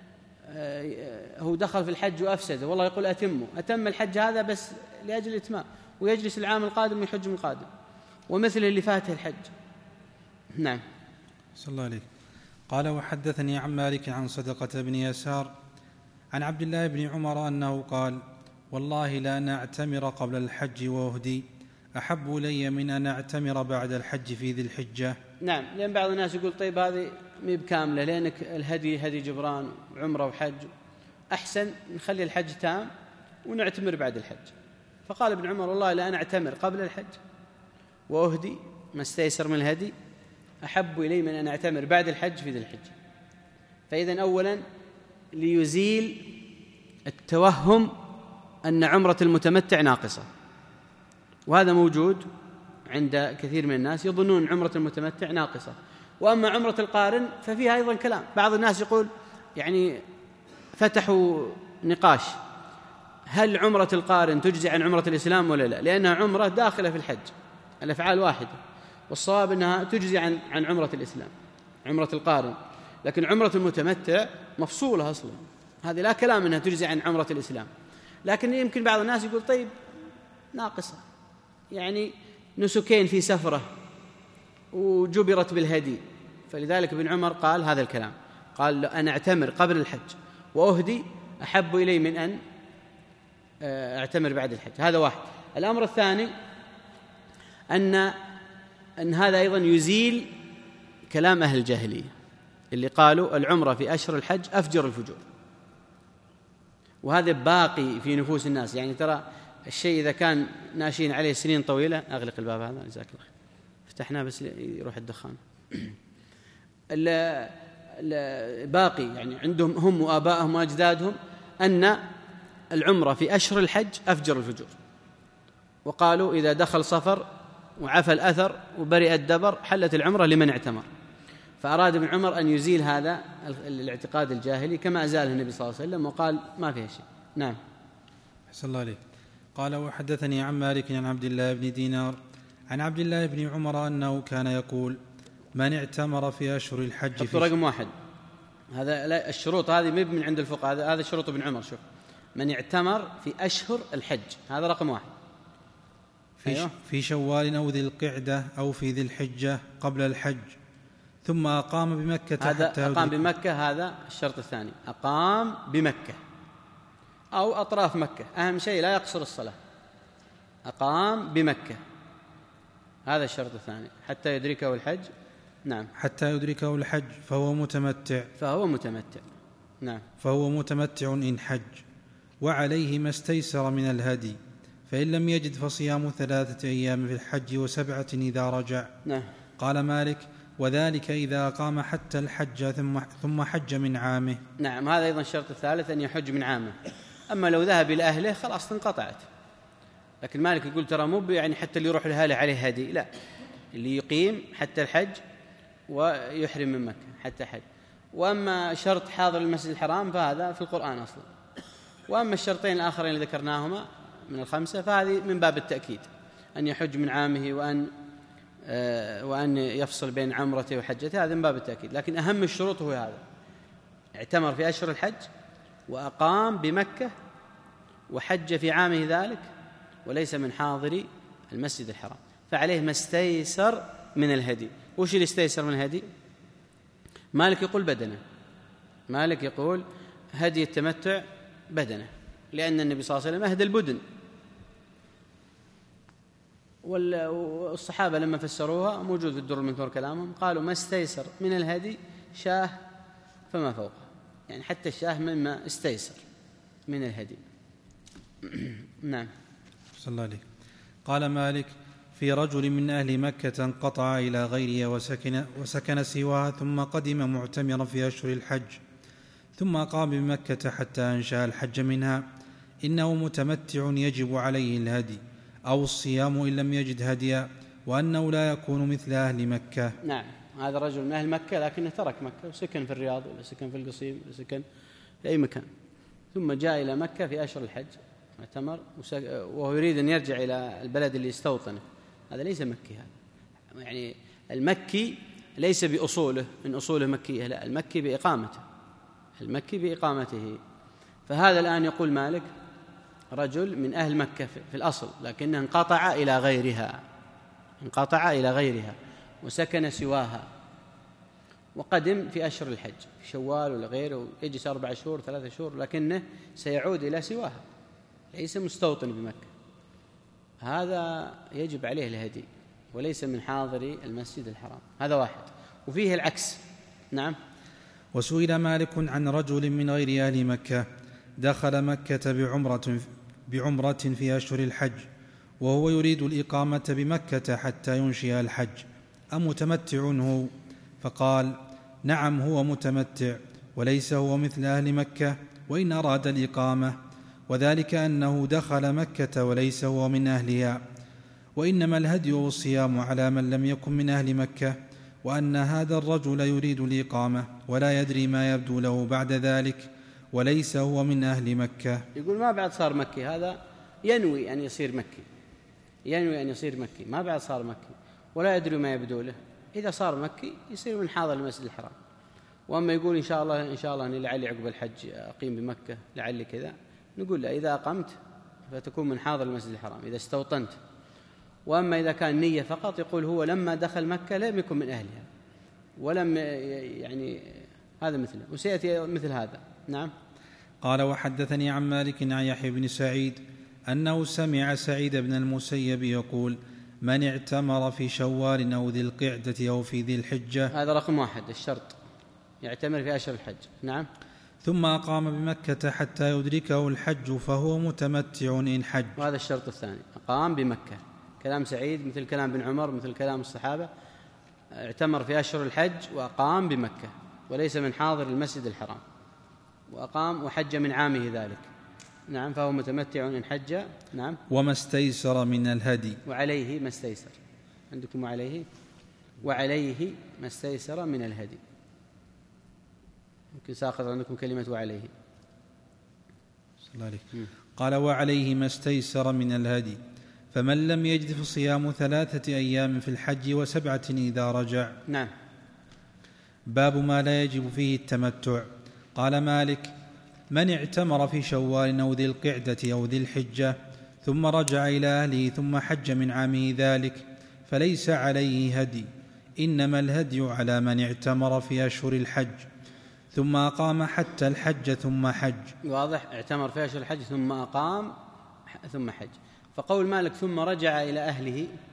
هو دخل في الحج وأفسد، والله يقول أتمه، أتم الحج هذا بس لأجل الإتمام، ويجلس العام القادم ويحج من قادم، ومثله اللي فاته الحج. نعم. صلى الله عليه. قال وحدثني عن مالك عن صدقة بن يسار عن عبد الله بن عمر أنه قال والله لأن أعتمر قبل الحج وأهدي أحب إلي من أن أعتمر بعد الحج في ذي الحجة. نعم، لأن بعض الناس يقول طيب هذه مي بكاملة، لأنك الهدي هدي جبران وعمرة وحج، أحسن نخلي الحج تام ونعتمر بعد الحج. فقال ابن عمر والله لأن أعتمر قبل الحج وأهدي ما استيسر من الهدي أحب إلي من أن أعتمر بعد الحج في ذي الحجة. فإذن أولا ليزيل التوهم أن عمرة المتمتع ناقصة، وهذا موجود عند كثير من الناس، يظنون عمرة المتمتع ناقصة. وأما عمرة القارن ففيها أيضا كلام، بعض الناس يقول يعني فتحوا نقاش هل عمرة القارن تجزي عن عمرة الإسلام ولا لا، لأنها عمرة داخلة في الحج، الأفعال واحدة، والصواب أنها تجزي عن عن عمرة الإسلام، عمرة القارن، لكن عمرة المتمتع مفصولة أصلا، هذه لا كلام أنها تجزي عن عمرة الإسلام. لكن يمكن بعض الناس يقول طيب ناقصة، يعني نسكين في سفرة وجبرت بالهدي، فلذلك ابن عمر قال هذا الكلام، قال أنا أعتمر قبل الحج وأهدي أحب إلي من أن أعتمر بعد الحج. هذا واحد. الأمر الثاني أن أن هذا أيضا يزيل كلام أهل الجاهلية اللي قالوا العمرة في أشهر الحج أفجر الفجور، وهذا باقي في نفوس الناس. يعني ترى الشيء إذا كان ناشين عليه سنين طويلة، أغلق الباب هذا جزاك الله خير، فتحناه بس يروح الدخان. باقي يعني عندهم هم وآبائهم وأجدادهم أن العمرة في أشهر الحج أفجر الفجور، وقالوا إذا دخل صفر وعفى الأثر وبرئ الدبر حلت العمرة لمن اعتمر. فأراد ابن عمر أن يزيل هذا الاعتقاد الجاهلي كما أزاله النبي صلى الله عليه وسلم، وقال ما فيها شيء. نعم. أحسن الله عليك. قال وحدثني عن مالك عن عبد الله بن دينار عن عبد الله بن عمر أنه كان يقول من اعتمر في أشهر الحج في رقم واحد، هذا الشروط هذه مب من عند الفقهاء، هذا هذا شروط ابن عمر. شوف، من اعتمر في أشهر الحج، هذا رقم واحد. في, أيوه؟ في شوال أو ذي القعدة أو في ذي الحجة قبل الحج، ثم أقام بمكة هذا حتى أقام بمكة، هذا الشرط الثاني، أقام بمكة أو أطراف مكة، أهم شيء لا يقصر الصلاة، أقام بمكة، هذا الشرط الثاني حتى يدركه الحج نعم حتى يدركه الحج فهو متمتع فهو متمتع نعم فهو متمتع إن حج، وعليه ما استيسر من الهدي، فإن لم يجد فصيام ثلاثة أيام في الحج وسبعة إذا رجع. نعم. قال مالك: وذلك إذا قام حتى الحج ثم, ثم حج من عامه. نعم، هذا أيضا الشرط الثالث أن يحج من عامه. أما لو ذهب إلى أهله خلاص انقطعت. لكن مالك يقول ترى مو يعني حتى اللي يروح لأهله عليه هدي، لا، اللي يقيم حتى الحج ويحرم من مكة حتى حج. وأما شرط حاضر المسجد الحرام فهذا في القرآن أصلا. وأما الشرطين الآخرين اللي ذكرناهما من الخمسة فهذه من باب التأكيد، أن يحج من عامه وأن آه وأن يفصل بين عمرته وحجته، هذا من باب التأكيد. لكن أهم الشروط هو هذا: اعتمر في أشهر الحج وأقام بمكة وحج في عامه ذلك، وليس من حاضر المسجد الحرام، فعليه ما استيسر من الهدي. وش اللي استيسر من الهدي؟ مالك يقول بدنه، مالك يقول هدي التمتع بدنه، لأن النبي صلى الله عليه وسلم أهدى البدن، والصحابة لما فسروها موجود في الدر المنثور كلامهم، قالوا ما استيسر من الهدي شاه فما فوقه، يعني حتى الشاه مما استيسر من الهدي. نعم. صلى الله عليه. قال مالك: في رجل من أهل مكة انقطع إلى غيرها وسكن, وسكن سواها، ثم قدم معتمرا في أشهر الحج، ثم أقام بمكة حتى أنشأ الحج منها، إنه متمتع يجب عليه الهدي أو الصيام إن لم يجد هديا، وأنه لا يكون مثل أهل مكة. نعم، هذا رجل من أهل مكة لكنه ترك مكة وسكن في الرياض ولا سكن في القصيم ولا سكن في أي مكان، ثم جاء إلى مكة في أشهر الحج معتمر وهو يريد أن يرجع إلى البلد اللي استوطنه. هذا ليس مكي، هذا يعني المكي ليس بأصوله من أصوله مكية، لا، المكي بإقامته، المكي بإقامته. فهذا الآن يقول مالك رجل من أهل مكة في الأصل، لكنه انقطع إلى غيرها، انقطع إلى غيرها وسكن سواها، وقدم في أشهر الحج في شوال ولا غيره، يجلس أربع شهور ثلاثة شهور، لكنه سيعود إلى سواها، ليس مستوطن بمكة، هذا يجب عليه الهدي وليس من حاضر المسجد الحرام. هذا واحد. وفيه العكس. نعم. وسئل مالك عن رجل من غير أهل مكة دخل مكة بعمرة, بعمرة في أشهر الحج، وهو يريد الإقامة بمكة حتى ينشئ الحج، أمتمتع هو؟ فقال: نعم، هو متمتع، وليس هو مثل أهل مكة وإن أراد الإقامة، وذلك أنه دخل مكة وليس هو من أهلها، وإنما الهدي والصيام على من لم يكن من أهل مكة، وأن هذا الرجل يريد الإقامة ولا يدري ما يبدو له بعد ذلك، وليس هو من أهل مكة. يقول ما بعد صار مكي، هذا ينوي أن يصير مكي، ينوي أن يصير مكي، ما بعد صار مكي ولا يدري ما يبدو له. إذا صار مكي يصير من حاضر المسجد الحرام. وأما يقول إن شاء الله إن شاء الله أني لعلي عقب الحج أقيم بمكة، لعلي كذا، نقول له إذا أقمت فتكون من حاضر المسجد الحرام إذا استوطنت. وأما إذا كان نية فقط، يقول هو لما دخل مكة لم يكن من أهلها ولم يعني هذا مثله، وسيأتي مثل هذا. نعم. قال: وحدثني عن مالك عن يحيى بن سعيد أنه سمع سعيد بن المسيب يقول: من اعتمر في شوال أو ذي القعدة أو في ذي الحجة. هذا رقم واحد، الشرط يعتمر في أشهر الحج. نعم. ثم أقام بمكة حتى يدركه الحج فهو متمتع إن حج. وهذا الشرط الثاني، أقام بمكة. كلام سعيد مثل كلام بن عمر مثل كلام الصحابة، اعتمر في أشهر الحج وأقام بمكة وليس من حاضر المسجد الحرام، وأقام وحج من عامه ذلك. نعم، فهو متمتع إن حج. نعم. وما استيسر من الهدي. وعليه ما استيسر عندكم، وعليه وعليه ما استيسر من الهدي. يمكن ساقط عندكم كلمة وعليه. صلى الله عليه. قال: وعليه ما استيسر من الهدي، فمن لم يجد فصيام ثلاثة أيام في الحج وسبعة إذا رجع. نعم. باب ما لا يجب فيه التمتع. قال مالك: من اعتمر في شوال أو ذي القعدة أو ذي الحجة ثم رجع إلى أهله ثم حج من عامه ذلك فليس عليه هدي، إنما الهدي على من اعتمر في أشهر الحج ثم أقام حتى الحج ثم حج. واضح، اعتمر في أشهر الحج ثم أقام ثم حج. فقول مالك ثم رجع إلى أهله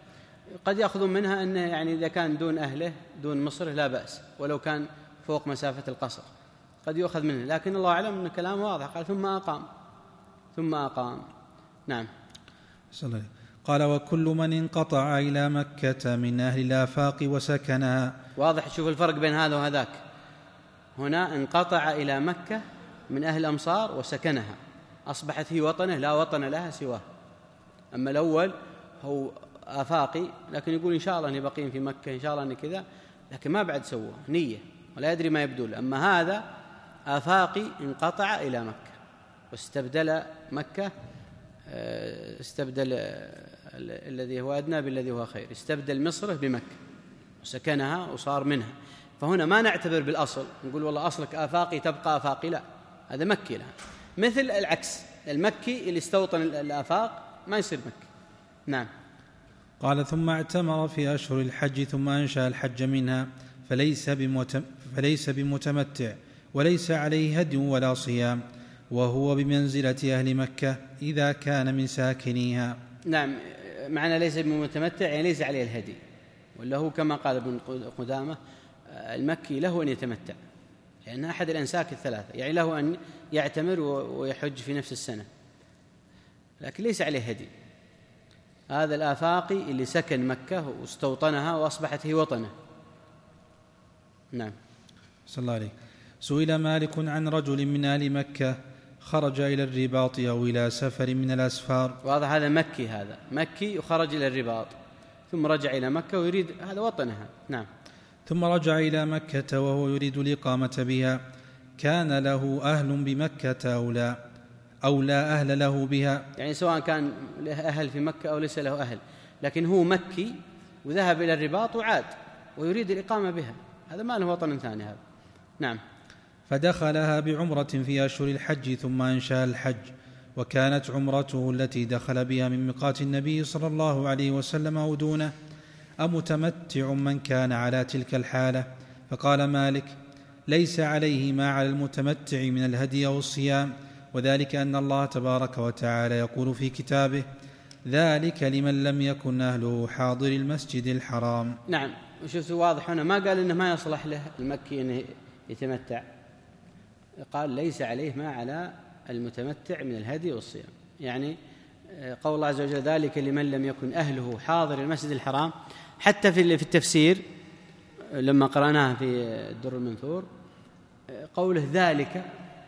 قد يأخذون منها أنه يعني إذا كان دون أهله دون مصره لا بأس ولو كان فوق مسافة القصر، قد يؤخذ منه، لكن الله أعلم أن كلام واضح. قال ثم أقام ثم أقام. نعم. صلى قال وكل من انقطع إلى مكة من أهل الآفاق وسكنها. واضح، شوف الفرق بين هذا وهذاك. هنا انقطع إلى مكة من أهل الأمصار وسكنها، أصبحت هي وطنه لا وطن لها سواه. أما الأول هو آفاقي لكن يقول إن شاء الله أني بقيم في مكة، إن شاء الله أني كذا، لكن ما بعد سوى نية ولا يدري ما يبدو له. أما هذا آفاقي انقطع إلى مكة واستبدل مكة، استبدل الذي هو أدنى بالذي هو خير، استبدل مصره بمكة وسكنها وصار منها. فهنا ما نعتبر بالأصل نقول والله أصلك آفاقي تبقى آفاقي، لا، هذا مكي لها. مثل العكس، المكي اللي استوطن الآفاق ما يصير مكي. نعم. قال ثم اعتمر في أشهر الحج ثم أنشأ الحج منها، فليس, بمتم فليس بمتمتع وليس عليه هدي ولا صيام، وهو بمنزلة أهل مكة إذا كان من ساكنيها. نعم، معنى ليس بمتمتع يعني ليس عليه الهدي، ولا هو كما قال ابن قدامة المكي له أن يتمتع لأن أحد الأنساك الثلاثة، يعني له أن يعتمر ويحج في نفس السنة، لكن ليس عليه هدي. هذا الآفاقي اللي سكن مكة واستوطنها وأصبحت هي وطنه. نعم. صلى الله عليه. سئل مالك عن رجل من أهل مكة خرج إلى الرباط أو إلى سفر من الأسفار. واضح هذا مكي، هذا مكي وخرج إلى الرباط ثم رجع إلى مكة ويريد هذا وطنها. نعم. ثم رجع إلى مكة وهو يريد الإقامة بها، كان له أهل بمكة أو لا أو لا أهل له بها، يعني سواء كان له أهل في مكة أو ليس له أهل، لكن هو مكي وذهب إلى الرباط وعاد ويريد الإقامة بها، هذا ما له وطن ثاني هذا. نعم. فدخلها بعمرة في أشهر الحج ثم أنشأ الحج، وكانت عمرته التي دخل بها من ميقات النبي صلى الله عليه وسلم أو دونه، أمتمتع من كان على تلك الحالة؟ فقال مالك ليس عليه ما على المتمتع من الهدي أو الصيام، وذلك أن الله تبارك وتعالى يقول في كتابه ذلك لمن لم يكن أهله حاضر المسجد الحرام. نعم. وشفت واضح هنا ما قال إنه ما يصلح له المكي أنه يتمتع، قال ليس عليه ما على المتمتع من الهدي والصيام، يعني قول الله عز وجل ذلك لمن لم يكن أهله حاضر المسجد الحرام. حتى في التفسير لما قرأناها في الدر المنثور قوله ذلك،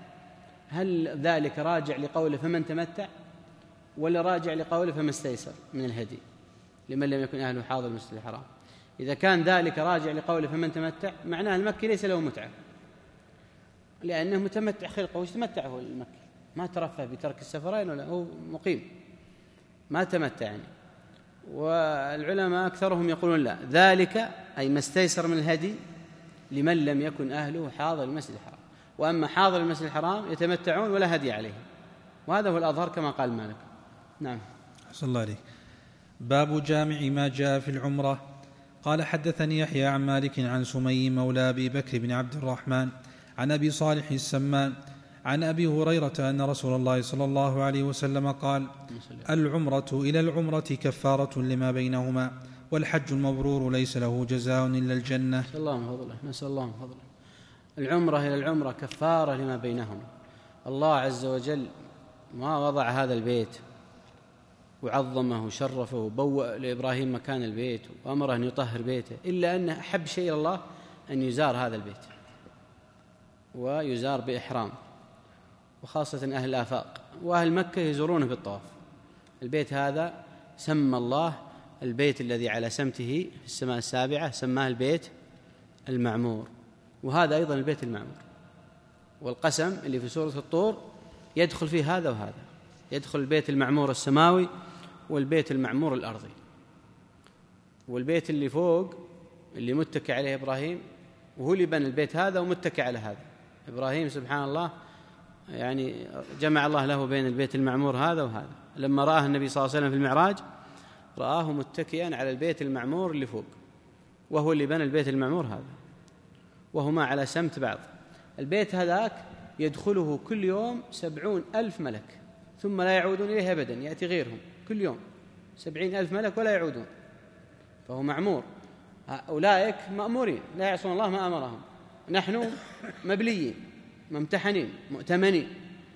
هل ذلك راجع لقوله فمن تمتع ولا راجع لقوله فما استيسر من الهدي لمن لم يكن أهله حاضر المسجد الحرام؟ إذا كان ذلك راجع لقوله فمن تمتع معناه المكي ليس له متعة، لأنه متمتع خلقه، وش تمتع هو المكي؟ ما ترفه بترك السفرين ولا هو مقيم، ما تمتع يعني. والعلماء أكثرهم يقولون لا، ذلك أي ما استيسر من الهدي لمن لم يكن أهله حاضر المسجد الحرام، وأما حاضر المسجد الحرام يتمتعون ولا هدي عليهم، وهذا هو الأظهر كما قال مالك. نعم. صلى الله عليه. باب جامع ما جاء في العمرة. قال حدثني يحيى عن مالك عن سمي مولى أبي بكر بن عبد الرحمن عن أبي صالح السمان عن أبي هريرة أن رسول الله صلى الله عليه وسلم قال العمرة إلى العمرة كفارة لما بينهما، والحج المبرور ليس له جزاء إلا الجنة. نسأل الله من فضله، نسأل الله من فضله. العمرة إلى العمرة كفارة لما بينهما. الله عز وجل ما وضع هذا البيت وعظمه وشرفه وبوأ لإبراهيم مكان البيت وأمره أن يطهر بيته إلا أن أحب شيء إلى الله أن يزار هذا البيت، ويزار بإحرام، وخاصة أهل الآفاق وأهل مكة يزورونه بالطواف. البيت هذا سمى الله البيت الذي على سمته في السماء السابعة سماه البيت المعمور، وهذا أيضا البيت المعمور. والقسم اللي في سورة الطور يدخل فيه هذا وهذا، يدخل البيت المعمور السماوي والبيت المعمور الأرضي. والبيت اللي فوق اللي متكئ عليه إبراهيم، وهو اللي بنى البيت هذا ومتكئ على هذا. إبراهيم سبحان الله يعني جمع الله له بين البيت المعمور هذا وهذا. لما رآه النبي صلى الله عليه وسلم في المعراج رآه متكئا على البيت المعمور اللي فوق، وهو اللي بنى البيت المعمور هذا، وهما على سمت بعض. البيت هذاك يدخله كل يوم سبعون ألف ملك ثم لا يعودون إليه أبدا، يأتي غيرهم كل يوم سبعين ألف ملك ولا يعودون. فهو معمور. أولئك مأمورين لا يعصون الله ما أمرهم، نحن مبليين ممتحنين مؤتمنين.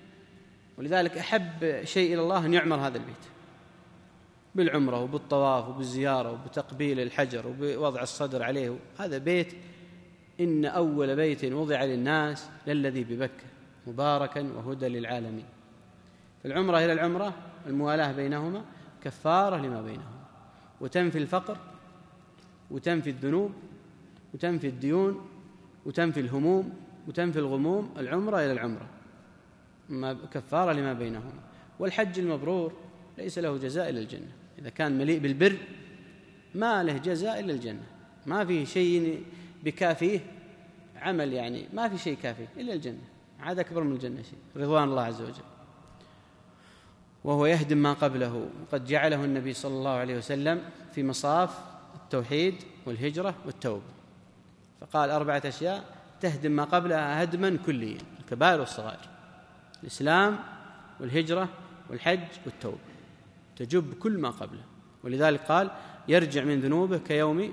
ولذلك أحب شيء إلى الله أن يعمر هذا البيت بالعمرة وبالطواف وبالزيارة وبتقبيل الحجر وبوضع الصدر عليه. هذا بيت إن أول بيت وضع للناس للذي ببكة مباركا وهدى للعالمين. فالعمرة إلى العمرة الموالاة بينهما كفارة لما بينهما، وتنفي الفقر وتنفي الذنوب وتنفي الديون وتنفي الهموم وتنفي الغموم. العمرة إلى العمرة كفارة لما بينهما. والحج المبرور ليس له جزاء إلا الجنة. إذا كان مليء بالبر ما له جزاء إلا الجنة، ما فيه شيء بكافيه عمل، يعني ما في شيء كافيه إلا الجنة، عاد أكبر من الجنة شيء، رضوان الله عز وجل. وهو يهدم ما قبله، وقد جعله النبي صلى الله عليه وسلم في مصاف التوحيد والهجرة والتوبة، فقال أربعة أشياء تهدم ما قبلها هدما كليا، الكبائر والصغائر، الإسلام والهجرة والحج والتوبة، تجب كل ما قبله. ولذلك قال يرجع من ذنوبه كيوم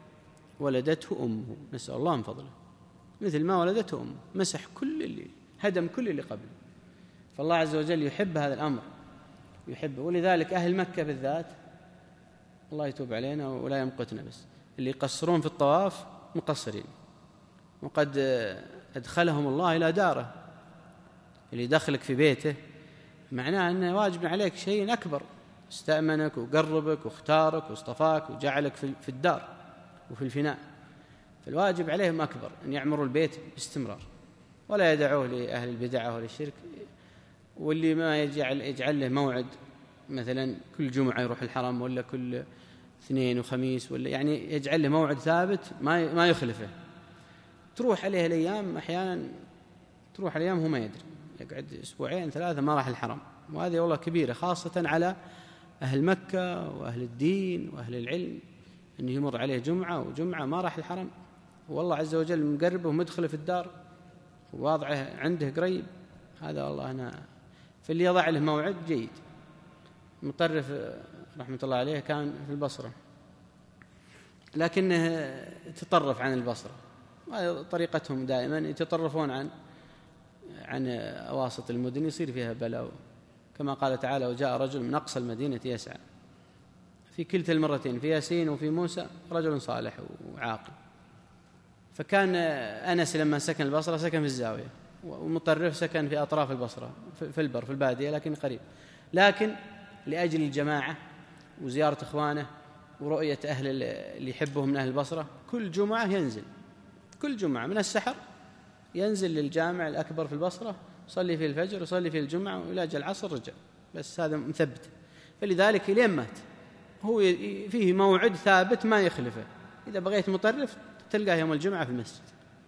ولدته أمه، نسأل الله من فضله، مثل ما ولدته أمه، مسح كل اللي هدم كل اللي قبله. فالله عز وجل يحب هذا الأمر، يحبه. ولذلك أهل مكة بالذات الله يتوب علينا ولا يمقتنا، بس اللي يقصرون في الطواف مقصرين، وقد أدخلهم الله إلى داره. اللي يدخلك في بيته معناه أنه واجب عليك شيء أكبر، استأمنك وقربك واختارك واصطفاك وجعلك في الدار وفي الفناء، فالواجب عليهم أكبر أن يعمروا البيت باستمرار ولا يدعوه لأهل البدعة وللشرك. واللي ما يجعل, يجعل له موعد مثلا كل جمعة يروح الحرم، ولا كل اثنين وخميس، ولا يعني يجعل له موعد ثابت ما ما يخلفه. تروح عليه الأيام، أحيانا تروح الأيام هو ما يدري، يقعد أسبوعين ثلاثة ما راح الحرم. وهذه والله كبيرة، خاصة على أهل مكة وأهل الدين وأهل العلم، أنه يمر عليه جمعة وجمعة ما راح الحرم، والله عز وجل مقربه ومدخله في الدار وواضعه عنده قريب. هذا والله أنا فاللي يضع له موعد جيد. مطرف رحمة الله عليه كان في البصرة، لكنه تطرف عن البصرة، طريقتهم دائما يتطرفون عن عن أواسط المدن، يصير فيها بلاء، كما قال تعالى وجاء رجل من أقصى المدينة يسعى. في كلتا المرتين، في ياسين وفي موسى، رجل صالح وعاقل. فكان أنس لما سكن البصرة سكن في الزاوية، ومطرف سكن في أطراف البصرة في البر في البادية لكن قريب، لكن لأجل الجماعة وزيارة إخوانه ورؤية أهل اللي يحبهم من أهل البصرة، كل جمعة ينزل، كل جمعة من السحر ينزل للجامع الأكبر في البصرة، يصلي فيه الفجر ويصلي فيه الجمعة وإلى جاء العصر رجع، بس هذا مثبت. فلذلك لين مات هو فيه موعد ثابت ما يخلفه. إذا بغيت مطرف تلقاه يوم الجمعة في المسجد.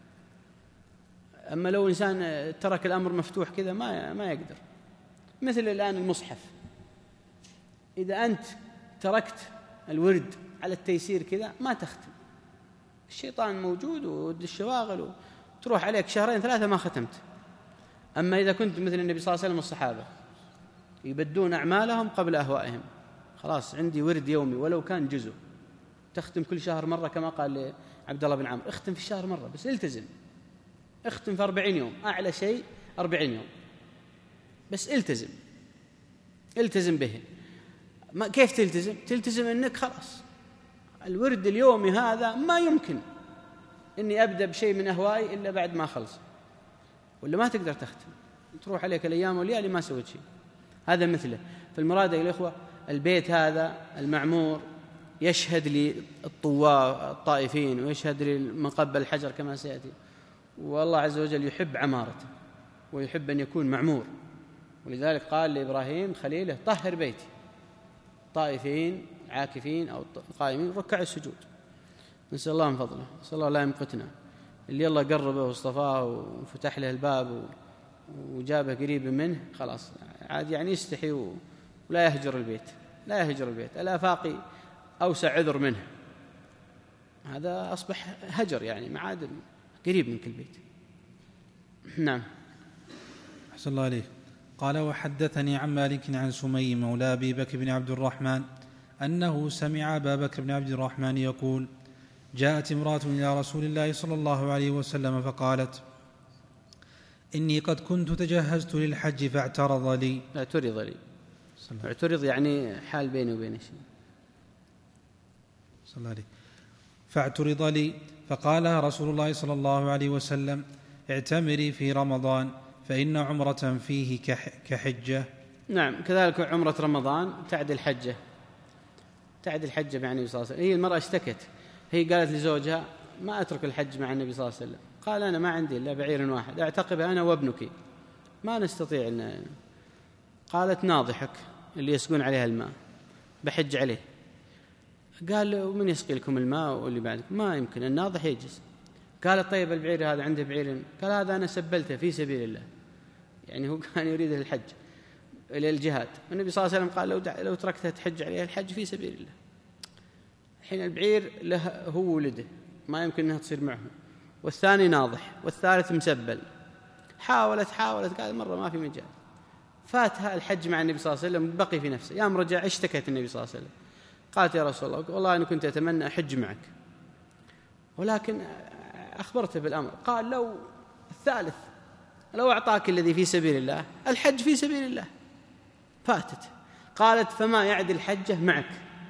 أما لو إنسان ترك الأمر مفتوح كذا ما ما يقدر. مثل الآن المصحف، إذا أنت تركت الورد على التيسير كذا ما تختم، الشيطان موجود ود الشواغل وتروح عليك شهرين ثلاثة ما ختمت. أما إذا كنت مثل النبي صلى الله عليه وسلم والصحابة يبدون أعمالهم قبل أهوائهم، خلاص عندي ورد يومي ولو كان جزء، تختم كل شهر مرة، كما قال عبد الله بن عمرو اختم في الشهر مرة بس، التزم، اختم في أربعين يوم، أعلى شيء أربعين يوم بس، التزم التزم به. ما كيف تلتزم؟ تلتزم أنك خلاص الورد اليومي هذا ما يمكن أني أبدأ بشيء من أهوائي إلا بعد ما خلص، ولا ما تقدر تختم، تروح عليك الأيام والليالي ما سويت شيء. هذا مثله. فالمراد يا الإخوة البيت هذا المعمور يشهد للطواف الطائفين ويشهد لمن قبل الحجر كما سيأتي، والله عز وجل يحب عمارته ويحب أن يكون معمور. ولذلك قال لإبراهيم خليله طهر بيتي، طائفين عاكفين أو قائمين ركع السجود. نسأل الله من فضله، نسأل الله لا يمقتنا. اللي الله قربه واصطفاه وفتح له الباب وجابه قريب منه خلاص عاد يعني يستحي ولا يهجر البيت، لا يهجر البيت. الآفاقي أوسع عذر منه، هذا أصبح هجر يعني معاد قريب من كل بيت. نعم. أحسن الله عليك. قال وحدثني عن مالك عن سمي مولى أبي بكر بن عبد الرحمن أنه سمع أبا بكر بن عبد الرحمن يقول: جاءت امرأة إلى رسول الله صلى الله عليه وسلم فقالت: إني قد كنت تجهزت للحج فاعترض لي. اعترض لي اعترض يعني حال بيني وبين شيء. صلى الله عليه. فاعترض لي فقال رسول الله صلى الله عليه وسلم: اعتمري في رمضان فإن عمرة فيه كحجة. نعم، كذلك عمرة رمضان تعدل حجة، تعدل حجة مع النبي صلى الله عليه وسلم. هي المرأة اشتكت، هي قالت لزوجها: ما أترك الحج مع النبي صلى الله عليه وسلم. قال: أنا ما عندي إلا بعير واحد أعتقبه أنا وابنك، ما نستطيع أن. قالت: ناضحك اللي يسقون عليها الماء بحج عليه. قال: ومن يسقي لكم الماء واللي بعدكم؟ ما يمكن، الناضح يجلس. قالت: طيب البعير هذا عنده بعير؟ قال: هذا أنا سبلته في سبيل الله، يعني هو كان يريد الحج إلى الجهاد. النبي صلى الله عليه وسلم قال: لو, لو تركتها تحج عليها الحج في سبيل الله. الحين البعير له هو ولده، ما يمكن أنها تصير معه، والثاني ناضح، والثالث مسبل. حاولت حاولت قال: مرة ما في مجال. فاتها الحج مع النبي صلى الله عليه وسلم، بقي في نفسه. يوم رجع اشتكت النبي صلى الله عليه وسلم، قالت: يا رسول الله والله أنا كنت أتمنى أحج معك، ولكن أخبرته بالأمر. قال: لو الثالث لو أعطاك الذي في سبيل الله، الحج في سبيل الله. فاتت. قالت: فما يعدل الحجة معك؟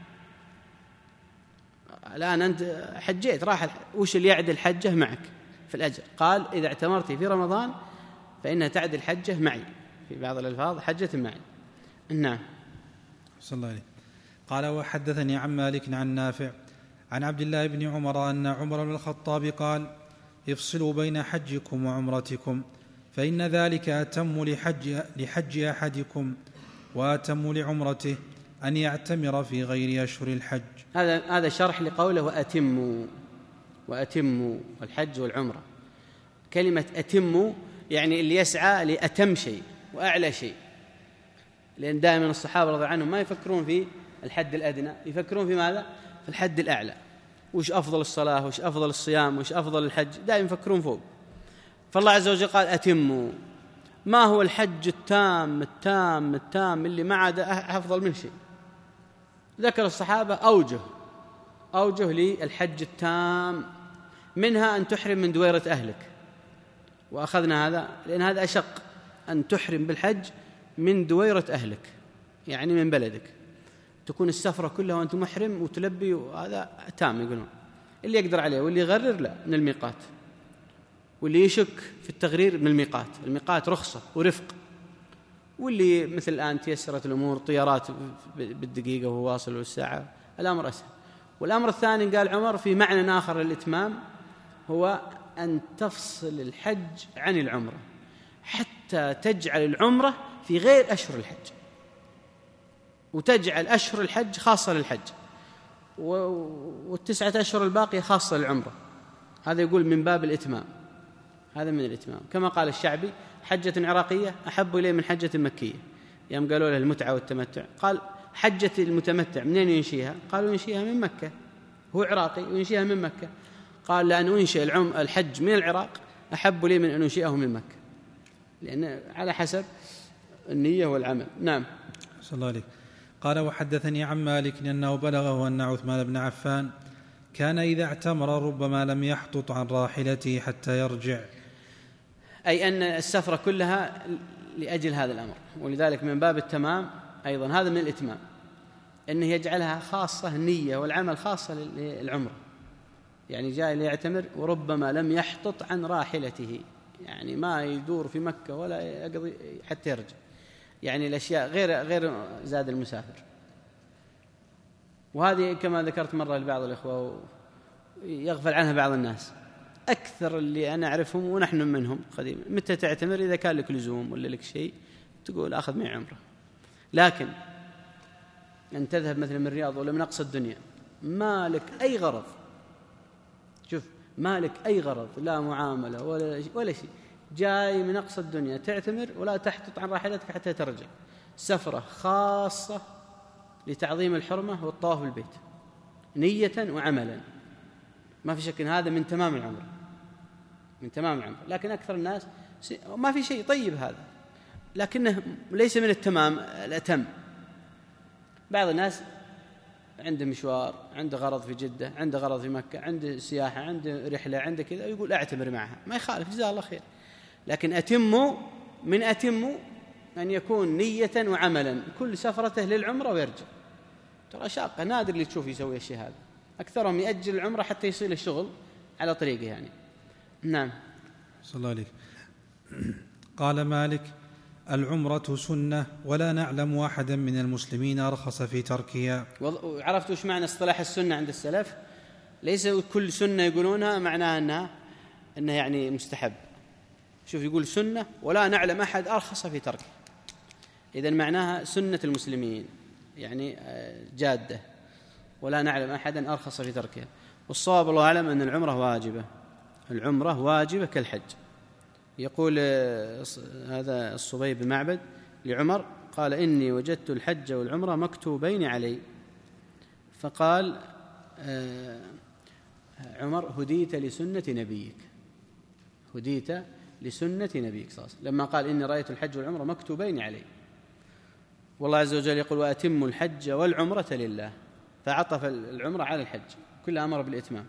الآن أنت حجيت راح الحج. وش اللي يعدل الحجة معك في الأجر؟ قال: إذا اعتمرت في رمضان فإنها تعدل حجة معي، في بعض الألفاظ حجة معي. نعم. صلى الله عليه. قال: وحدثني عن مالك عن نافع عن عبد الله بن عمر أن عمر بن الخطاب قال: افصلوا بين حجكم وعمرتكم، فإن ذلك أتم لحج, لحج أحدكم وأتم لعمرته، أن يعتمر في غير أشهر الحج. هذا هذا شرح لقوله وأتموا وأتموا الحج والعمرة. كلمة أتموا يعني اللي يسعى لأتم شيء وأعلى شيء، لأن دائما الصحابة رضي الله عنهم ما يفكرون في الحد الأدنى، يفكرون في ماذا؟ في الحد الأعلى. وش أفضل الصلاة، وش أفضل الصيام، وش أفضل الحج، دائما يفكرون فوق. فالله عز وجل قال: أتموا. ما هو الحج التام التام التام اللي ما عاد أفضل من شيء؟ ذكر الصحابة أوجه أوجه للحج التام، منها أن تحرم من دويرة أهلك، وأخذنا هذا لأن هذا أشق، أن تحرم بالحج من دويرة أهلك، يعني من بلدك، تكون السفرة كلها وأنت محرم وتلبي، وهذا تام يقولون. اللي يقدر عليه، واللي يغرر لا من الميقات، واللي يشك في التغرير من الميقات. الميقات رخصة ورفق. واللي مثل الآن تيسرت الأمور، طيارات بالدقيقة وهو واصل والساعة، الأمر أسهل. والأمر الثاني قال عمر في معنى آخر للإتمام، هو أن تفصل الحج عن العمرة حتى تجعل العمرة في غير أشهر الحج، وتجعل أشهر الحج خاصة للحج، والتسعة أشهر الباقية خاصة للعمرة. هذا يقول من باب الإتمام، هذا من الإتمام. كما قال الشعبي: حجة عراقية أحب إليه من حجة مكية. يوم قالوا له المتعة والتمتع، قال: حجة المتمتع منين ينشيها؟ قالوا: ينشيها من مكة، هو عراقي وينشيها من مكة. قال: لأن أنشئ العم الحج من العراق أحب لي من أن أنشئه من مكة، لأن على حسب النية والعمل. نعم. صلى الله عليه. قال: وحدثني عن مالك أنه بلغه أن عثمان بن عفان كان إذا اعتمر ربما لم يحطط عن راحلته حتى يرجع، أي أن السفرة كلها لأجل هذا الأمر. ولذلك من باب التمام أيضا، هذا من الإتمام، أنه يجعلها خاصة النية والعمل خاصة للعمرة. يعني جاء ليعتمر وربما لم يحطط عن راحلته، يعني ما يدور في مكة ولا يقضي حتى يرجع، يعني الأشياء غير غير زاد المسافر. وهذه كما ذكرت مرة لبعض الإخوة يغفل عنها بعض الناس. أكثر اللي أنا أعرفهم ونحن منهم قديما، متى تعتمر؟ إذا كان لك لزوم ولا لك شيء تقول أخذ معي عمره. لكن أن تذهب مثلا من الرياض ولا من أقصى الدنيا، ما لك أي غرض، شوف ما لك أي غرض، لا معاملة ولا ولا شيء، جاي من أقصى الدنيا تعتمر ولا تحتط عن راحلتك حتى ترجع، سفرة خاصة لتعظيم الحرمة والطواف بالبيت نية وعملا. ما في شك أن هذا من تمام العمر، من تمام العمر. لكن أكثر الناس ما في شيء طيب هذا، لكنه ليس من التمام الأتم. بعض الناس عنده مشوار، عنده غرض في جدة، عنده غرض في مكة، عنده سياحة، عنده رحلة، عنده كذا، يقول أعتمر معها، ما يخالف، جزاه الله خير. لكن أتموا من أتموا أن يكون نية وعملا كل سفرته للعمرة ويرجع. ترى شاقة، نادر اللي تشوف يسوي الشيء هذا، أكثرهم يأجل العمرة حتى يصير الشغل على طريقه يعني. نعم. صلى الله عليه. قال مالك: العمرة سنة ولا نعلم أحدا من المسلمين أرخص في تركها. وعرفت وش معنى اصطلاح السنة عند السلف؟ ليس كل سنة يقولونها معناها أنها أنها يعني مستحب. شوف، يقول سنة ولا نعلم أحد أرخص في تركها، إذن معناها سنة المسلمين يعني جادة، ولا نعلم أحدا أرخص في تركها. والصواب الله أعلم أن العمرة واجبة، العمرة واجبة كالحج. يقول هذا الصبيب بن معبد لعمر، قال: إني وجدت الحج والعمرة مكتوبين علي. فقال عمر: هديت لسنة نبيك، هديت لسنة نبيك صلى الله عليه وسلم، لما قال: إني رأيت الحج والعمرة مكتوبين علي. والله عز وجل يقول: وأتموا الحج والعمرة لله، فعطف العمرة على الحج، كل أمر بالإتمام.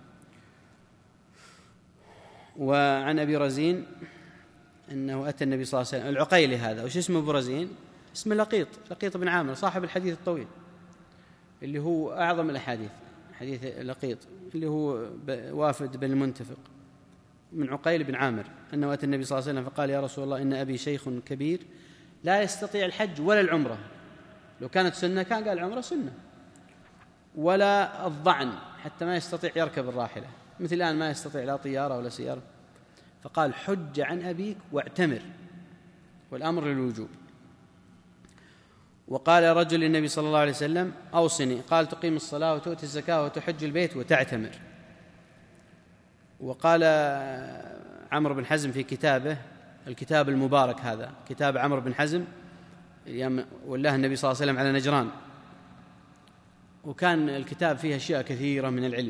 وعن أبي رزين أنه أتى النبي صلى الله عليه وسلم، العقيلي هذا، وش اسمه أبو رزين؟ اسمه لقيط، لقيط بن عامر، صاحب الحديث الطويل اللي هو أعظم الأحاديث، حديث لقيط اللي هو وافد بن المنتفق من عقيل بن عامر، أنه أتى النبي صلى الله عليه وسلم فقال: يا رسول الله، إن أبي شيخ كبير لا يستطيع الحج ولا العمرة. لو كانت سنة كان قال العمرة سنة، ولا الضعن حتى ما يستطيع يركب الراحلة، مثل الآن ما يستطيع لا طيارة ولا سيارة. فقال: حج عن أبيك واعتمر، والأمر للوجوب. وقال رجل للنبي صلى الله عليه وسلم: أوصني. قال: تقيم الصلاة وتؤتي الزكاة وتحج البيت وتعتمر. وقال عمرو بن حزم في كتابه، الكتاب المبارك هذا كتاب عمرو بن حزم، والله النبي صلى الله عليه وسلم على نجران، وكان الكتاب فيه أشياء كثيرة من العلم،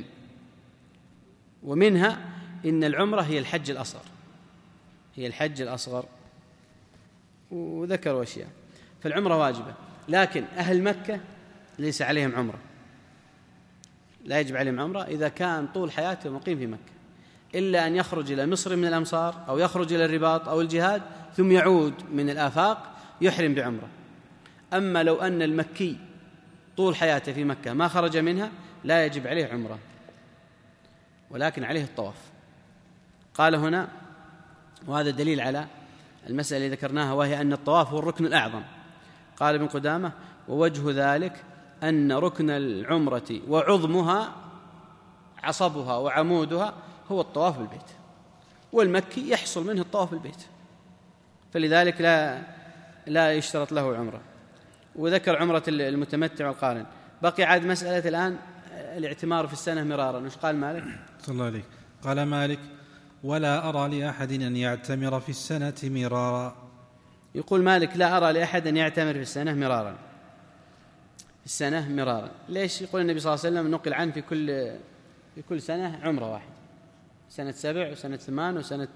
ومنها إن العمرة هي الحج الأصغر، هي الحج الأصغر، وذكروا أشياء. فالعمرة واجبة، لكن أهل مكة ليس عليهم عمرة، لا يجب عليهم عمرة إذا كان طول حياته مقيم في مكة، إلا أن يخرج إلى مصر من الأمصار أو يخرج إلى الرباط أو الجهاد ثم يعود من الآفاق يحرم بعمرة. أما لو أن المكي طول حياته في مكة ما خرج منها لا يجب عليه عمرة، ولكن عليه الطواف. قال هنا، وهذا دليل على المسألة اللي ذكرناها، وهي أن الطواف هو الركن الأعظم. قال ابن قدامة: ووجه ذلك أن ركن العمرة وعظمها عصبها وعمودها هو الطواف بالبيت، والمكي يحصل منه الطواف بالبيت، فلذلك لا لا يشترط له عمرة. وذكر عمرة المتمتع والقارن. بقي عاد مسألة الآن الاعتمار في السنة مرارا. وش قال مالك؟ صلى الله عليه. قال مالك: ولا أرى لأحد أن يعتمر في السنة مرارا. يقول مالك: لا أرى لأحد أن يعتمر في السنة مرارا، في السنة مرارا. ليش؟ يقول النبي صلى الله عليه وسلم نقل عنه في كل في كل سنة عمرة واحدة، سنة سبع وسنة ثمان وسنة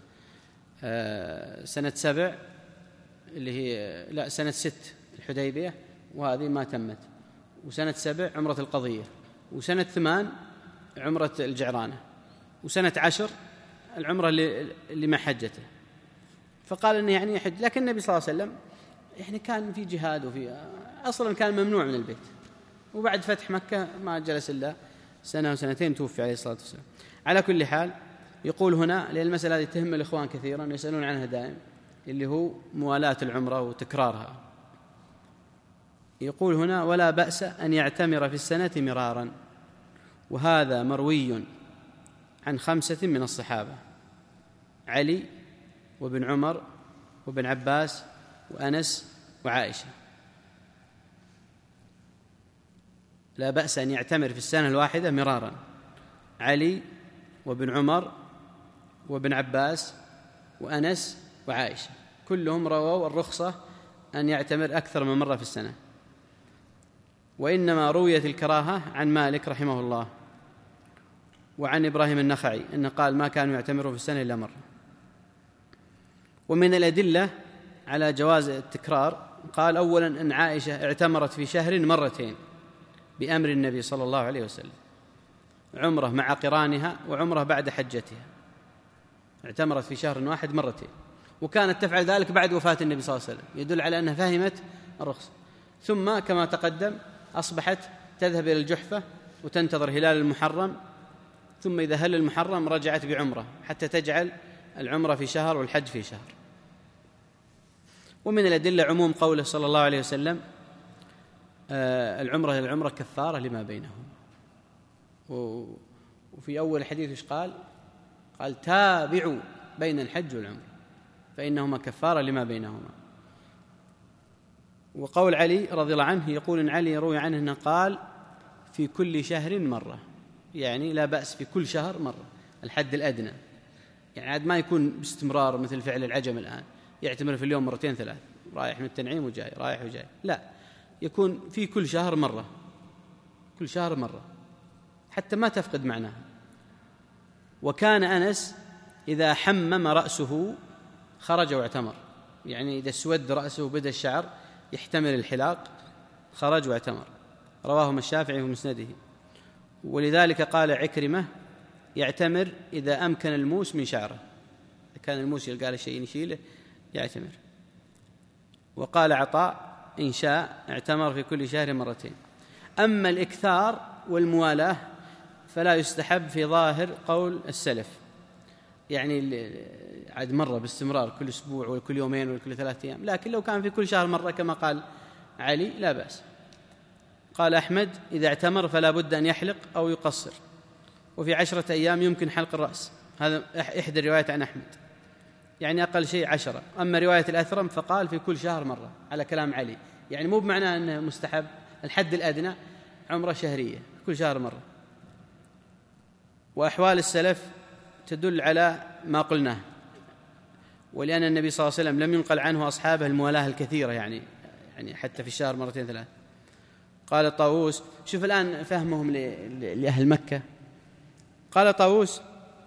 آه سنة سبع اللي هي لا سنة ست الحديبية وهذه ما تمت، وسنة سبع عمرة القضية، وسنة ثمان عمرة الجعرانة، وسنة عشر العمرة اللي, اللي مع حجته. فقال إنه يعني يحج، لكن النبي صلى الله عليه وسلم يعني كان في جهاد، وفي أصلا كان ممنوع من البيت، وبعد فتح مكة ما جلس إلا سنة وسنتين توفي عليه الصلاة والسلام. على كل حال يقول هنا، لأن المسألة هذه تهم الإخوان كثيرا يسألون عنها دائم، اللي هو موالاة العمرة وتكرارها. يقول هنا: ولا بأس أن يعتمر في السنة مرارا، وهذا مروي عن خمسة من الصحابة: علي وابن عمر وابن عباس وأنس وعائشة. لا بأس أن يعتمر في السنة الواحدة مرارا، علي وابن عمر وابن عباس وأنس وعائشة كلهم رووا الرخصة أن يعتمر أكثر من مرة في السنة. وإنما رويت الكراهة عن مالك رحمه الله وعن إبراهيم النخعي أنه قال: ما كانوا يعتمروا في السنة إلا مرة. ومن الأدلة على جواز التكرار قال: أولا أن عائشة اعتمرت في شهر مرتين بأمر النبي صلى الله عليه وسلم، عمرة مع قرانها وعمرة بعد حجتها، اعتمرت في شهر واحد مرتين، وكانت تفعل ذلك بعد وفاة النبي صلى الله عليه وسلم، يدل على أنها فهمت الرخصة. ثم كما تقدم أصبحت تذهب إلى الجحفة وتنتظر هلال المحرم، ثم إذا هل المحرم رجعت بعمرة حتى تجعل العمرة في شهر والحج في شهر. ومن الأدلة عموم قوله صلى الله عليه وسلم آه العمرة العمرة كفارة لما بينهم. وفي أول الحديث إيش قال؟ قال تابعوا بين الحج والعمرة فإنهما كفارة لما بينهما. وقول علي رضي الله عنه، يقول إن علي يروي عنه أنه قال في كل شهر مرة، يعني لا بأس في كل شهر مرة، الحد الأدنى، يعني عاد ما يكون باستمرار مثل فعل العجم الآن يعتمر في اليوم مرتين ثلاث، رايح من التنعيم وجاي رايح وجاي، لا، يكون في كل شهر مرة، كل شهر مرة حتى ما تفقد معناها. وكان أنس إذا حمم رأسه خرج واعتمر، يعني إذا اسود رأسه وبدأ الشعر يحتمل الحلاق خرج واعتمر، رواه الشافعي في مسنده. ولذلك قال عكرمة يعتمر إذا أمكن الموس من شعره، إذا كان الموس يلقى له شيء يشيله يعتمر. وقال عطاء إن شاء اعتمر في كل شهر مرتين. أما الإكثار والموالاة فلا يستحب في ظاهر قول السلف، يعني عاد مرة باستمرار كل أسبوع وكل يومين وكل ثلاثة أيام، لكن لو كان في كل شهر مرة كما قال علي لا بأس. قال أحمد إذا اعتمر فلا بد أن يحلق أو يقصر، وفي عشرة أيام يمكن حلق الرأس، هذا إحدى الروايات عن أحمد، يعني أقل شيء عشرة. أما رواية الأثرم فقال في كل شهر مرة على كلام علي، يعني مو بمعنى أنه مستحب، الحد الأدنى عمرة شهرية كل شهر مرة. وأحوال السلف تدل على ما قلناه، ولأن النبي صلى الله عليه وسلم لم ينقل عنه أصحابه الموالاة الكثيرة، يعني يعني حتى في الشهر مرتين ثلاث. قال طاووس، شوف الآن فهمهم لأهل مكة، قال طاووس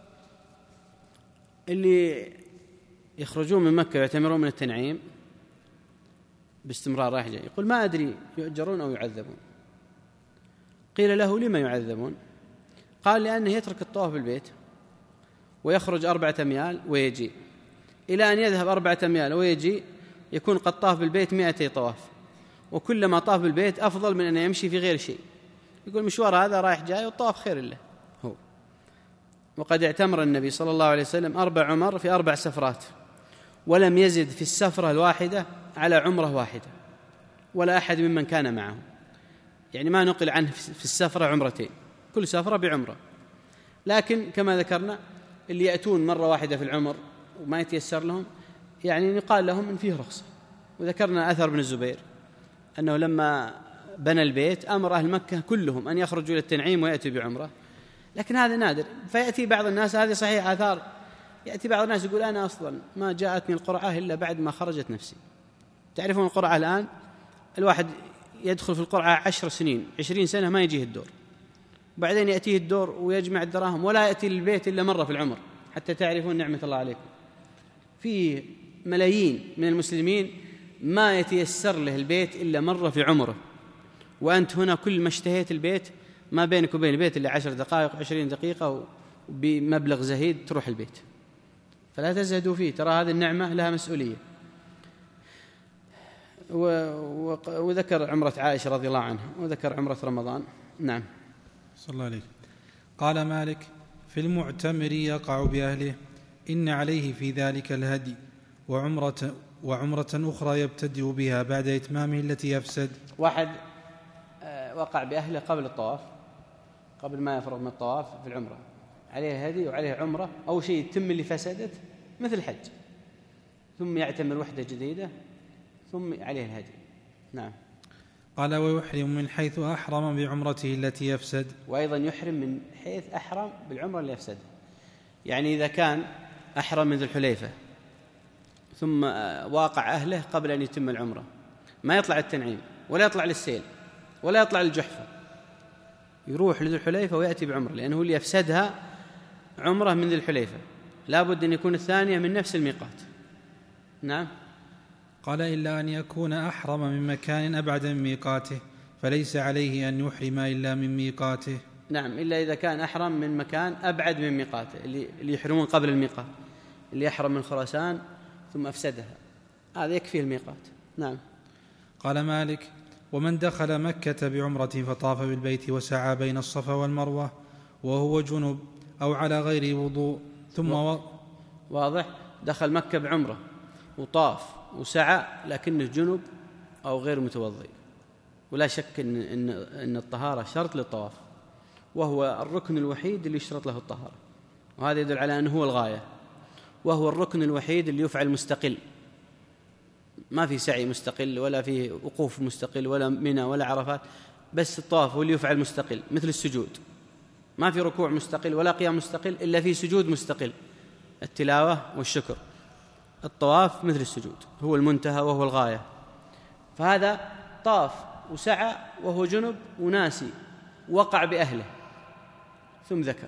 اللي يخرجون من مكة ويعتمرون من التنعيم باستمرار رايح جاي، يقول ما أدري يؤجرون أو يعذبون. قيل له لما يعذبون؟ قال لأنه يترك الطواف بالبيت ويخرج أربعة أميال ويجي، إلى أن يذهب أربعة أميال ويجي يكون قد طاف بالبيت مئتي طواف، وكلما طاف بالبيت أفضل من أن يمشي في غير شيء. يقول مشوار هذا رايح جاي والطواف خير له هو. وقد اعتمر النبي صلى الله عليه وسلم أربع عمر في أربع سفرات، ولم يزد في السفرة الواحدة على عمرة واحدة ولا أحد ممن كان معه، يعني ما نقل عنه في السفرة عمرتين، كل سفرة بعمرة. لكن كما ذكرنا اللي يأتون مرة واحدة في العمر وما يتيسر لهم يعني يقال لهم إن فيه رخصة. وذكرنا أثر بن الزبير أنه لما بنى البيت أمر أهل مكة كلهم أن يخرجوا إلى التنعيم ويأتوا بعمرة، لكن هذا نادر. فيأتي بعض الناس، هذه صحيح آثار، يأتي بعض الناس يقول أنا أصلا ما جاءتني القرعة إلا بعد ما خرجت نفسي. تعرفون القرعة الآن الواحد يدخل في القرعة عشر سنين عشرين سنة ما يجيه الدور، بعدين يأتيه الدور ويجمع الدراهم ولا يأتي للبيت إلا مرة في العمر، حتى تعرفون نعمة الله عليكم. في ملايين من المسلمين ما يتيسر له البيت إلا مرة في عمره، وأنت هنا كل ما اشتهيت البيت ما بينك وبين البيت إلا عشر دقائق عشرين دقيقة وبمبلغ زهيد تروح البيت، فلا تزهدوا فيه، ترى هذه النعمة لها مسؤولية. وذكر عمرة عائشة رضي الله عنها، وذكر عمرة رمضان. نعم. صلى الله عليه. قال مالك في المعتمر يقع بأهله إن عليه في ذلك الهدي وعمرة, وعمرة أخرى يبتدئ بها بعد إتمامه التي يفسد. واحد وقع بأهله قبل الطواف، قبل ما يفرغ من الطواف في العمرة، عليه هدي وعليه عمرة أو شيء يتم اللي فسدت مثل الحج، ثم يعتمر وحدة جديدة ثم عليه الهدي. نعم. قال ويحرم من حيث أحرم بعمرته التي يفسد، وأيضا يحرم من حيث أحرم بالعمرة اللي يفسد، يعني إذا كان أحرم من ذي الحليفة ثم واقع أهله قبل أن يتم العمرة، ما يطلع التنعيم ولا يطلع للسيل ولا يطلع للجحفة، يروح لذي الحليفة ويأتي بعمرة، لأنه اللي يفسدها عمرة من ذي الحليفة، لا بد أن يكون الثانية من نفس الميقات. نعم. قال إلا أن يكون أحرم من مكان أبعد من ميقاته، فليس عليه أن يحرم إلا من ميقاته. نعم، إلا إذا كان أحرم من مكان أبعد من ميقاته، اللي يحرمون قبل الميقات، اللي يحرم من خراسان ثم أفسدها، هذا يكفيه الميقات. نعم. قال مالك: ومن دخل مكة بعمرة فطاف بالبيت وسعى بين الصفا والمروة وهو جنب أو على غير وضوء ثم و... واضح، دخل مكة بعمرة وطاف وسعى لكنه جنب أو غير متوضئ، ولا شك إن, إن, إن الطهارة شرط للطواف، وهو الركن الوحيد اللي يشترط له الطهارة، وهذا يدل على أنه هو الغاية، وهو الركن الوحيد اللي يفعل مستقل، ما في سعي مستقل ولا في وقوف مستقل ولا منى ولا عرفات، بس الطواف هو اللي يفعل مستقل مثل السجود، ما في ركوع مستقل ولا قيام مستقل إلا في سجود مستقل، التلاوة والشكر. الطواف مثل السجود، هو المنتهى وهو الغاية. فهذا طاف وسعى وهو جنب وناسي، وقع بأهله ثم ذكر.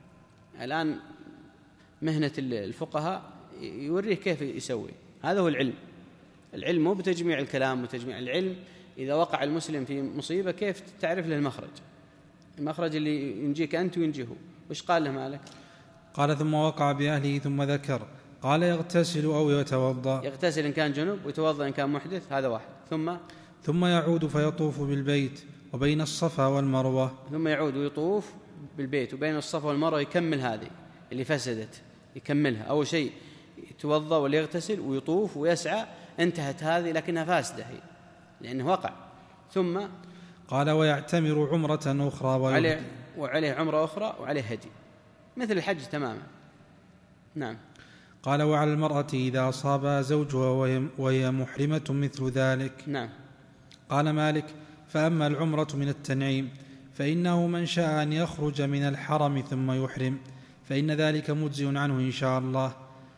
الآن مهنة الفقهاء يوريه كيف يسوي، هذا هو العلم. العلم مو بتجميع الكلام وتجميع العلم. إذا وقع المسلم في مصيبة كيف تعرف له المخرج، المخرج اللي ينجيك أنت وينجيه. وش قال له مالك؟ قال: ثم وقع بأهله ثم ذكر. قال: يغتسل أو يتوضأ. يغتسل إن كان جنب ويتوضأ إن كان محدث، هذا واحد. ثم ثم يعود فيطوف بالبيت وبين الصفا والمروة. ثم يعود ويطوف بالبيت وبين الصفا والمروة، يكمل هذه اللي فسدت، يكملها. أول شيء يتوضأ وليغتسل ويطوف ويسعى، انتهت هذه لكنها فاسدة هي لأنه وقع. ثم قال: ويعتمر عمرة أخرى وعليه, وعليه عمرة أخرى وعليه هدي مثل الحج تماما. نعم. قال: وعلى المرأة إذا أصابها زوجها وهي محرمة مثل ذلك. نعم. قال مالك: فأما العمرة من التنعيم فإنه من شاء أن يخرج من الحرم ثم يحرم فإن ذلك مجزئ عنه إن شاء الله،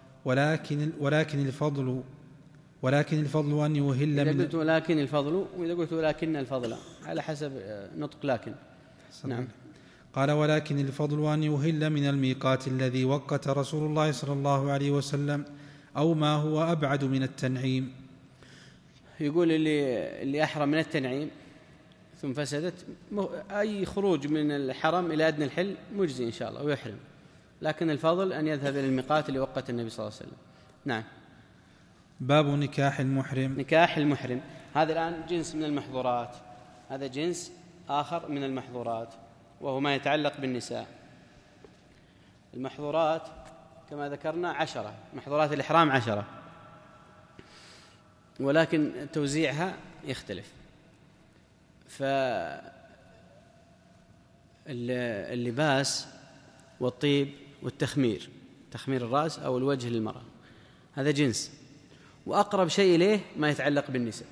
ولكن ولكن الفضل ولكن الفضل أن يهل إذا من قلت ولكن الفضل، وإذا قلت ولكن الفضل على حسب نطق لكن. نعم. قال: ولكن الفضل أن يهل من الميقات الذي وقت رسول الله صلى الله عليه وسلم أو ما هو أبعد من التنعيم. يقول اللي, اللي أحرم من التنعيم ثم فسدت، أي خروج من الحرم إلى أدنى الحل مجزي إن شاء الله ويحرم، لكن الفضل أن يذهب إلى الميقات اللي وقت النبي صلى الله عليه وسلم. نعم. باب نكاح المحرم. نكاح المحرم هذا الآن جنس من المحظورات، هذا جنس آخر من المحظورات، وهو ما يتعلق بالنساء. المحظورات كما ذكرنا عشرة، محظورات الإحرام عشرة، ولكن توزيعها يختلف. فاللباس والطيب والتخمير، تخمير الرأس أو الوجه للمرأة، هذا جنس، وأقرب شيء إليه ما يتعلق بالنساء،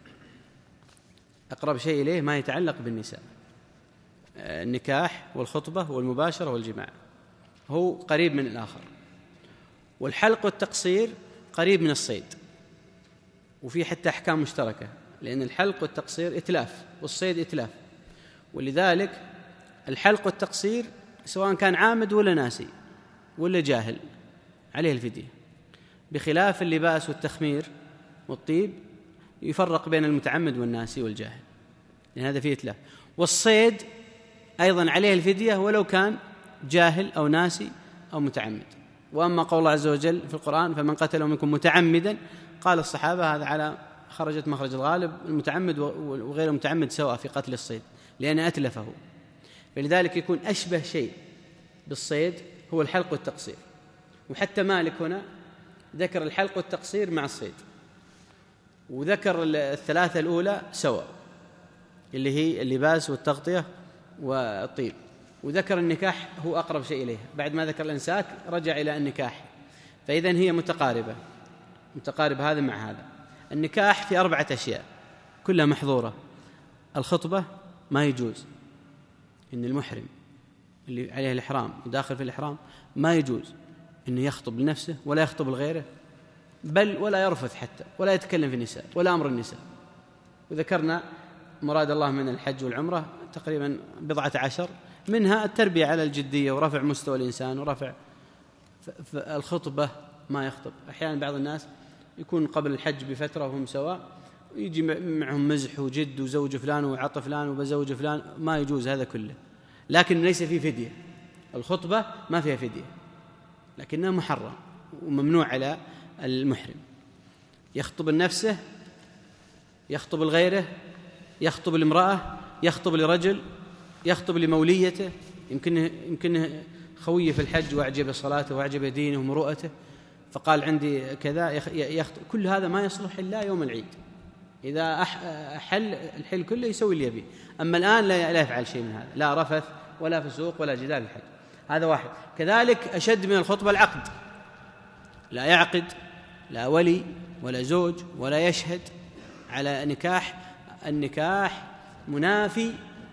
أقرب شيء إليه ما يتعلق بالنساء، النكاح والخطبة والمباشرة والجماع، هو قريب من الآخر. والحلق والتقصير قريب من الصيد، وفي حتى أحكام مشتركة، لأن الحلق والتقصير إتلاف والصيد إتلاف، ولذلك الحلق والتقصير سواء كان عامد ولا ناسي ولا جاهل عليه الفدية، بخلاف اللباس والتخمير والطيب يفرق بين المتعمد والناسي والجاهل، لأن هذا فيه إتلاف. والصيد أيضا عليه الفدية ولو كان جاهل أو ناسي أو متعمد. وأما قول الله عز وجل في القرآن: فمن قتله منكم متعمدا، قال الصحابة هذا على خرجت مخرج الغالب، المتعمد وغير المتعمد سواء في قتل الصيد لأن أتلفه، فلذلك يكون أشبه شيء بالصيد هو الحلق والتقصير. وحتى مالك هنا ذكر الحلق والتقصير مع الصيد، وذكر الثلاثة الأولى سواء اللي هي اللباس والتغطية والطيب، وذكر النكاح هو أقرب شيء إليه، بعد ما ذكر الإمساك رجع إلى النكاح، فإذن هي متقاربة، متقارب هذا مع هذا. النكاح في أربعة أشياء كلها محظورة. الخطبة ما يجوز، إن المحرم اللي عليه الإحرام وداخل في الإحرام ما يجوز إنه يخطب لنفسه ولا يخطب لغيره، بل ولا يرفث حتى ولا يتكلم في النساء ولا أمر النساء. وذكرنا مراد الله من الحج والعمرة تقريبا بضعة عشر، منها التربية على الجدية ورفع مستوى الإنسان ورفع. الخطبة ما يخطب، أحيانا بعض الناس يكون قبل الحج بفترة وهم سواء يجي معهم مزح وجد وزوج فلان وعط فلان وبزوج فلان، ما يجوز هذا كله. لكن ليس فيه فدية، الخطبة ما فيها فدية، لكنها محرم وممنوع على المحرم. يخطب لنفسه، يخطب لغيره، يخطب لامرأة، يخطب لرجل، يخطب لموليته، يمكن يمكن خويه في الحج وأعجب صلاته وأعجب دينه ومروءته فقال عندي كذا، يخطب. كل هذا ما يصلح إلا يوم العيد، إذا أحل الحل كله يسوي اللي يبيه. أما الآن لا يفعل شيء من هذا، لا رفث ولا فسوق ولا جدال الحج. هذا واحد. كذلك أشد من الخطبة العقد، لا يعقد، لا ولي ولا زوج ولا يشهد على نكاح. النكاح منافي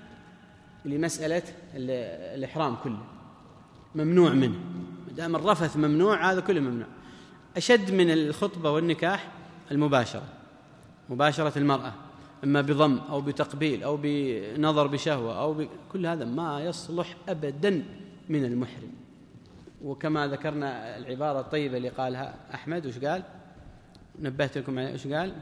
لمسألة الإحرام كله، ممنوع منه، دام الرفث ممنوع هذا كله ممنوع. أشد من الخطبة والنكاح المباشرة، مباشرة المرأة إما بضم أو بتقبيل أو بنظر بشهوة أو ب... كل هذا ما يصلح أبدا من المحرم. وكما ذكرنا العبارة الطيبة اللي قالها أحمد، وش قال؟ نبهت لكم عليه، وش قال؟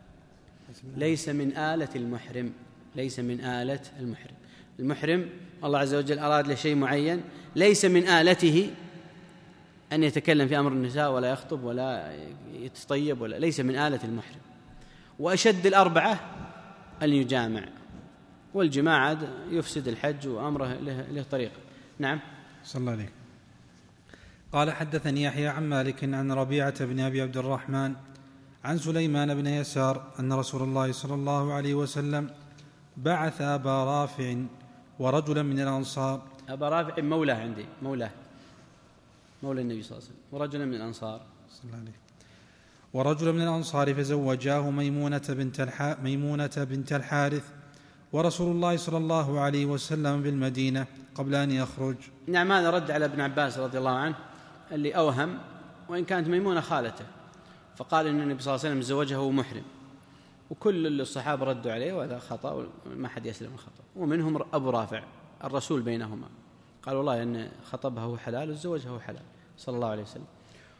ليس من آلة المحرم، ليس من آلة المحرم. المحرم الله عز وجل أراد له شيء معين، ليس من آلته أن يتكلم في أمر النساء ولا يخطب ولا يتطيب ولا، ليس من آلة المحرم. وأشد الأربعة أن يجامع، والجماعة يفسد الحج وأمره له, له طريقة. نعم. صلى الله عليه. قال حدثني يحيى عن مالك عن ربيعة بن أبي عبد الرحمن عن سليمان بن يسار أن رسول الله صلى الله عليه وسلم بعث أبا رافع ورجلا من الأنصار. أبا رافع مولاه عندي، مولاه مولى النبي صلى الله عليه وسلم، ورجلا من الأنصار صلى الله عليه ورجلا من الأنصار فزوجاه ميمونة بنت, الح... ميمونة بنت الحارث، ورسول الله صلى الله عليه وسلم بالمدينة قبل أن يخرج. نعم. هذا رد على ابن عباس رضي الله عنه اللي أوهم، وإن كانت ميمونة خالته، فقال إن النبي صلى الله عليه وسلم زوجها وهو محرم، وكل الصحابة ردوا عليه وهذا خطأ ما حد يسلم الخطأ. ومنهم أبو رافع الرسول بينهما قال والله أن خطبها هو حلال وزوجها هو حلال صلى الله عليه وسلم.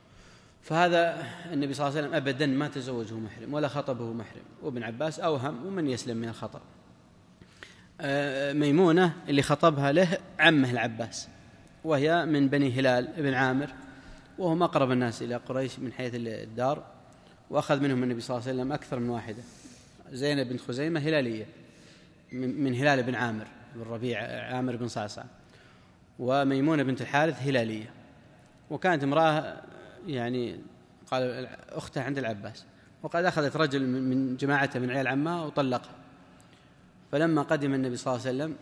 فهذا النبي صلى الله عليه وسلم أبدا ما تزوجه محرم ولا خطبه محرم، وابن عباس أوهم ومن يسلم من الخطأ. ميمونة اللي خطبها له عمه العباس، وهي من بني هلال بن عامر، وهم أقرب الناس إلى قريش من حيث الدار، وأخذ منهم النبي صلى الله عليه وسلم أكثر من واحدة. زينب بنت خزيمة هلالية من هلال بن عامر بن ربيع عامر بن صعصع، وميمونة بنت الحارث هلالية، وكانت امرأة يعني قال أختها عند العباس، وقد أخذت رجل من جماعته من عيال عمها وطلقها. فلما قدم النبي صلى الله عليه وسلم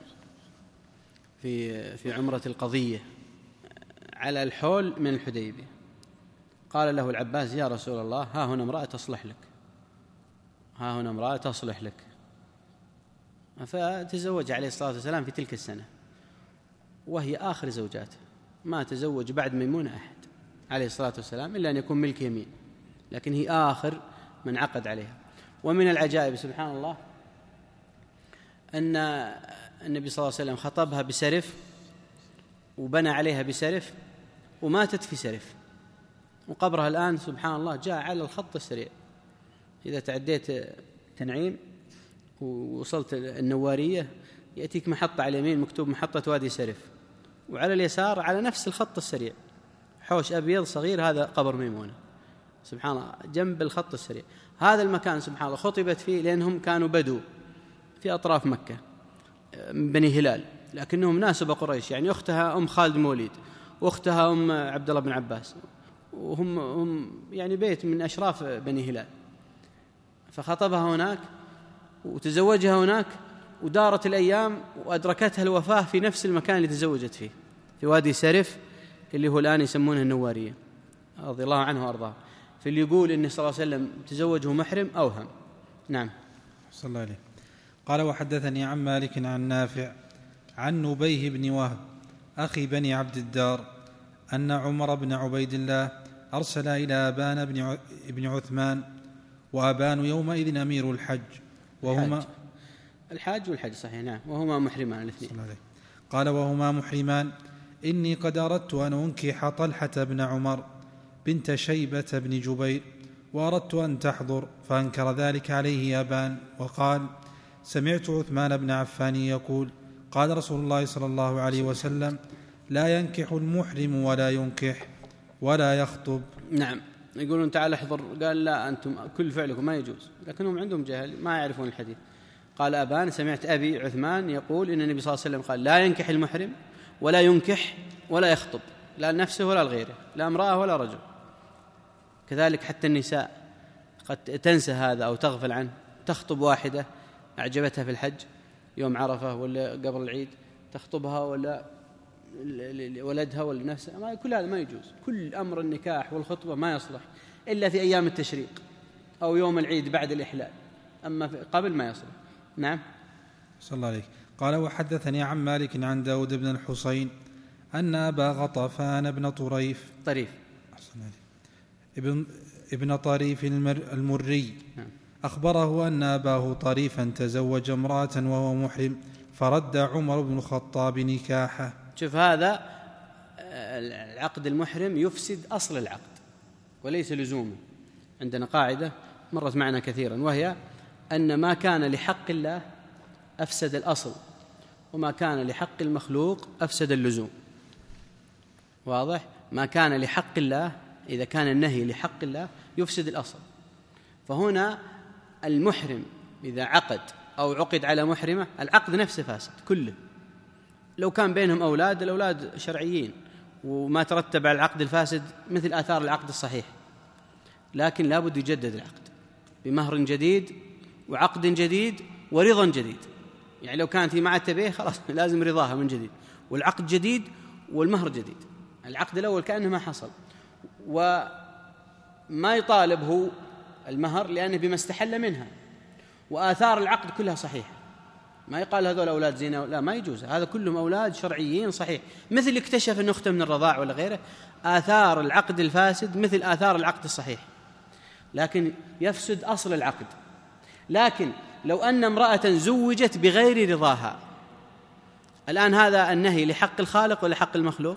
في في عمرة القضية على الحول من الحديبية، قال له العباس يا رسول الله ها هنا امرأة تصلح لك، ها هنا امرأة تصلح لك. فتزوج عليه الصلاة والسلام في تلك السنة، وهي آخر زوجاته، ما تزوج بعد ميمونة أحد عليه الصلاة والسلام إلا أن يكون ملك يمين، لكن هي آخر من عقد عليها. ومن العجائب سبحان الله أن النبي صلى الله عليه وسلم خطبها بسرف وبنى عليها بسرف وماتت في سرف، وقبرها الآن سبحان الله جاء على الخط السريع. إذا تعديت تنعيم ووصلت النوارية يأتيك محطة على اليمين مكتوب محطة وادي سرف، وعلى اليسار على نفس الخط السريع حوش أبيض صغير، هذا قبر ميمونة سبحان الله جنب الخط السريع. هذا المكان سبحان الله خطبت فيه لأنهم كانوا بدو في أطراف مكة بني هلال، لكنهم ناسب قريش، يعني أختها أم خالد موليد وأختها أم عبد الله بن عباس، وهم هم يعني بيت من أشراف بني هلال. فخطبها هناك وتزوجها هناك، ودارت الأيام وأدركتها الوفاة في نفس المكان اللي تزوجت فيه، في وادي سرف اللي هو الآن يسمونه النوارية رضي الله عنه وأرضاه. فاللي يقول إن صلى الله عليه وسلم تزوجه محرم أوهم. نعم. صلى الله عليه. قال وحدثني عن مالك عن نافع عن نبيه بن وهب أخي بني عبد الدار أن عمر بن عبيد الله أرسل إلى أبان بن عثمان، وأبان يومئذ أمير الحج وهما الحاج, الحاج والحج صحيح. نعم. وهما محرمان الاثنين. قال وهما محرمان إني قد أردت أن أنكح طلحة بن عمر بنت شيبة بن جبير، وأردت أن تحضر، فأنكر ذلك عليه أبان وقال: سمعت عثمان بن عفان يقول: قال رسول الله صلى الله عليه وسلم: لا ينكح المحرم ولا ينكح ولا يخطب. نعم، يقولون تعال احضر، قال لا أنتم كل فعلكم ما يجوز، لكنهم عندهم جهل ما يعرفون الحديث. قال أبان: سمعت أبي عثمان يقول إن النبي صلى الله عليه وسلم قال: لا ينكح المحرم ولا ينكح ولا يخطب، لا لنفسه ولا لغيره، لا امرأة ولا رجل. كذلك حتى النساء قد تنسى هذا أو تغفل عنه، تخطب واحدة أعجبتها في الحج يوم عرفة ولا قبل العيد، تخطبها ولا ولدها ولا نفسها، كل هذا ما يجوز. كل أمر النكاح والخطبة ما يصلح إلا في أيام التشريق أو يوم العيد بعد الإحلال، أما قبل ما يصلح. نعم. صلى الله عليه. قال: وحدثني عن مالك عن داود بن الحصين أن أبا غطفان بن طريف طريف ابن, ابن طريف المر المري نعم. أخبره أن أباه طريفا تزوج امرأة وهو محرم، فرد عمر بن الخطاب نكاحه. شوف، هذا العقد المحرم يفسد أصل العقد وليس لزومه. عندنا قاعدة مرت معنا كثيرا، وهي أن ما كان لحق الله أفسد الأصل، وما كان لحق المخلوق أفسد اللزوم. واضح؟ ما كان لحق الله، إذا كان النهي لحق الله يفسد الأصل. فهنا المحرم إذا عقد أو عقد على محرمة، العقد نفسه فاسد كله. لو كان بينهم أولاد، الأولاد شرعيين وما ترتب على العقد الفاسد مثل آثار العقد الصحيح، لكن لابد يجدد العقد بمهر جديد وعقد جديد ورضا جديد. يعني لو كانت هي ما عاد تبيه، خلاص لازم رضاها من جديد، والعقد جديد والمهر جديد. العقد الأول كأنه ما حصل، وما يطالب هو المهر لأنه بما استحل منها، وآثار العقد كلها صحيحة. ما يقال هذول أولاد زنا، لا، ما يجوز، هذا كلهم أولاد شرعيين صحيح. مثل اكتشف أن أخته من الرضاع ولا غيره، آثار العقد الفاسد مثل آثار العقد الصحيح، لكن يفسد أصل العقد. لكن لو أن امرأة زوجت بغير رضاها، الآن هذا النهي لحق الخالق ولا حق المخلوق؟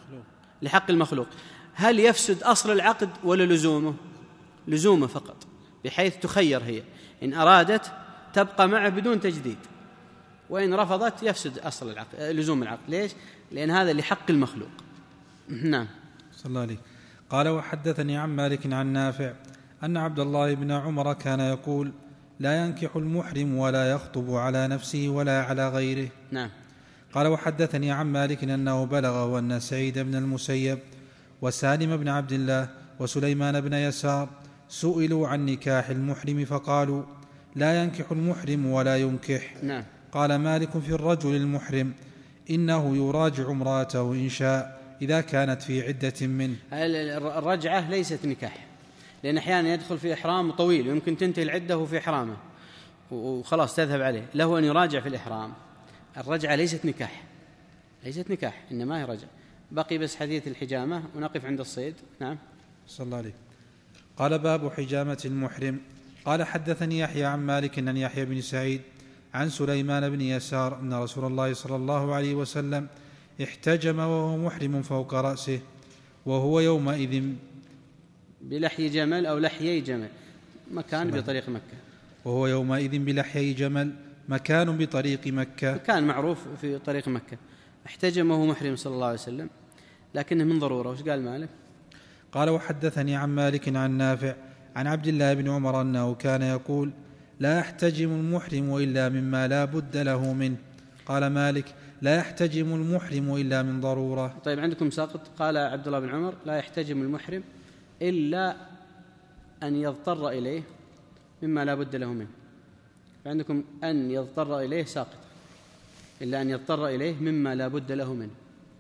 لحق المخلوق. هل يفسد أصل العقد ولا لزومه؟ لزومه فقط، بحيث تخير هي، إن أرادت تبقى معه بدون تجديد، وإن رفضت يفسد أصل العقد، لزوم العقد. ليش؟ لأن هذا لحق المخلوق. نعم. صلى الله عليه. قال: وحدثني عن مالك عن نافع أن عبد الله بن عمر كان يقول: لا ينكح المحرم ولا يخطب على نفسه ولا على غيره. نعم. قال: وحدثني عن مالك أنه بلغه أن سعيد بن المسيب وسالم بن عبد الله وسليمان بن يسار سئلوا عن نكاح المحرم فقالوا: لا ينكح المحرم ولا ينكح. نعم. قال مالك في الرجل المحرم: إنه يراجع امرأته إن شاء إذا كانت في عدة منه. الرجعة ليست نكاح، لأن أحيانا يدخل في إحرام طويل ويمكن تنتهي العدة وفي إحرامه وخلاص تذهب عليه، له أن يراجع في الإحرام. الرجعة ليست نكاح، ليست نكاح، إنما هي رجع. بقي بس حديث الحجامة ونقف عند الصيد. نعم. صلى الله عليه. قال: باب حجامة المحرم. قال: حدثني يحيى عن مالك أن يحيى بن سعيد عن سليمان بن يسار أن رسول الله صلى الله عليه وسلم احتجم وهو محرم فوق رأسه، وهو يومئذ بلحي جمل أو لحيي جمل، مكان بطريق مكة. وهو يومئذ بلحيي جمل، مكان بطريق مكة، كان معروف في طريق مكة. احتجم وهو محرم صلى الله عليه وسلم، لكنه من ضرورة. وش قال مالك؟ قال: وحدثني عن مالك عن نافع عن عبد الله بن عمر أنه كان يقول: لا يحتجم المحرم إلا مما لا بد له منه. قال مالك: لا يحتجم المحرم إلا من ضرورة. طيب، عندكم ساقط. قال عبد الله بن عمر: لا يحتجم المحرم إلا أن يضطر إليه مما لا بد له منه. فعندكم أن يضطر إليه ساقط، إلا أن يضطر إليه مما لا بد له منه.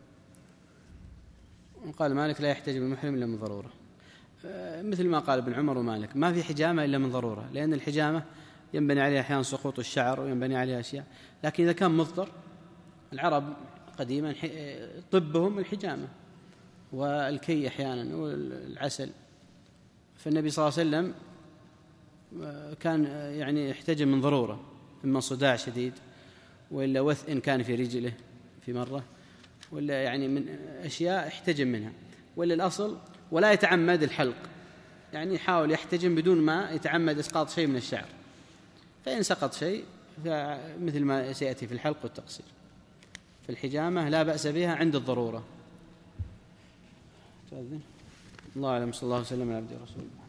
وقال مالك: لا يحتجم المحرم إلا من ضرورة، مثل ما قال ابن عمر ومالك. ما في حجامة إلا من ضرورة، لأن الحجامة ينبني عليها أحيانا سقوط الشعر وينبني عليها أشياء، لكن إذا كان مضطر، العرب قديما طبهم الحجامة والكي أحيانا والعسل. فالنبي صلى الله عليه وسلم كان يعني يحتجم من ضرورة، إما صداع شديد وإلا وثء كان في رجله في مرة، ولا يعني من أشياء احتجم منها، ولا الأصل ولا يتعمد الحلق يعني يحاول يحتجم بدون ما يتعمد إسقاط شيء من الشعر، فإن سقط شيء مثل ما سيأتي في الحلق والتقصير في الحجامة لا بأس بها عند الضرورة. الله أعلم، صلى الله وسلم على عبده ورسوله.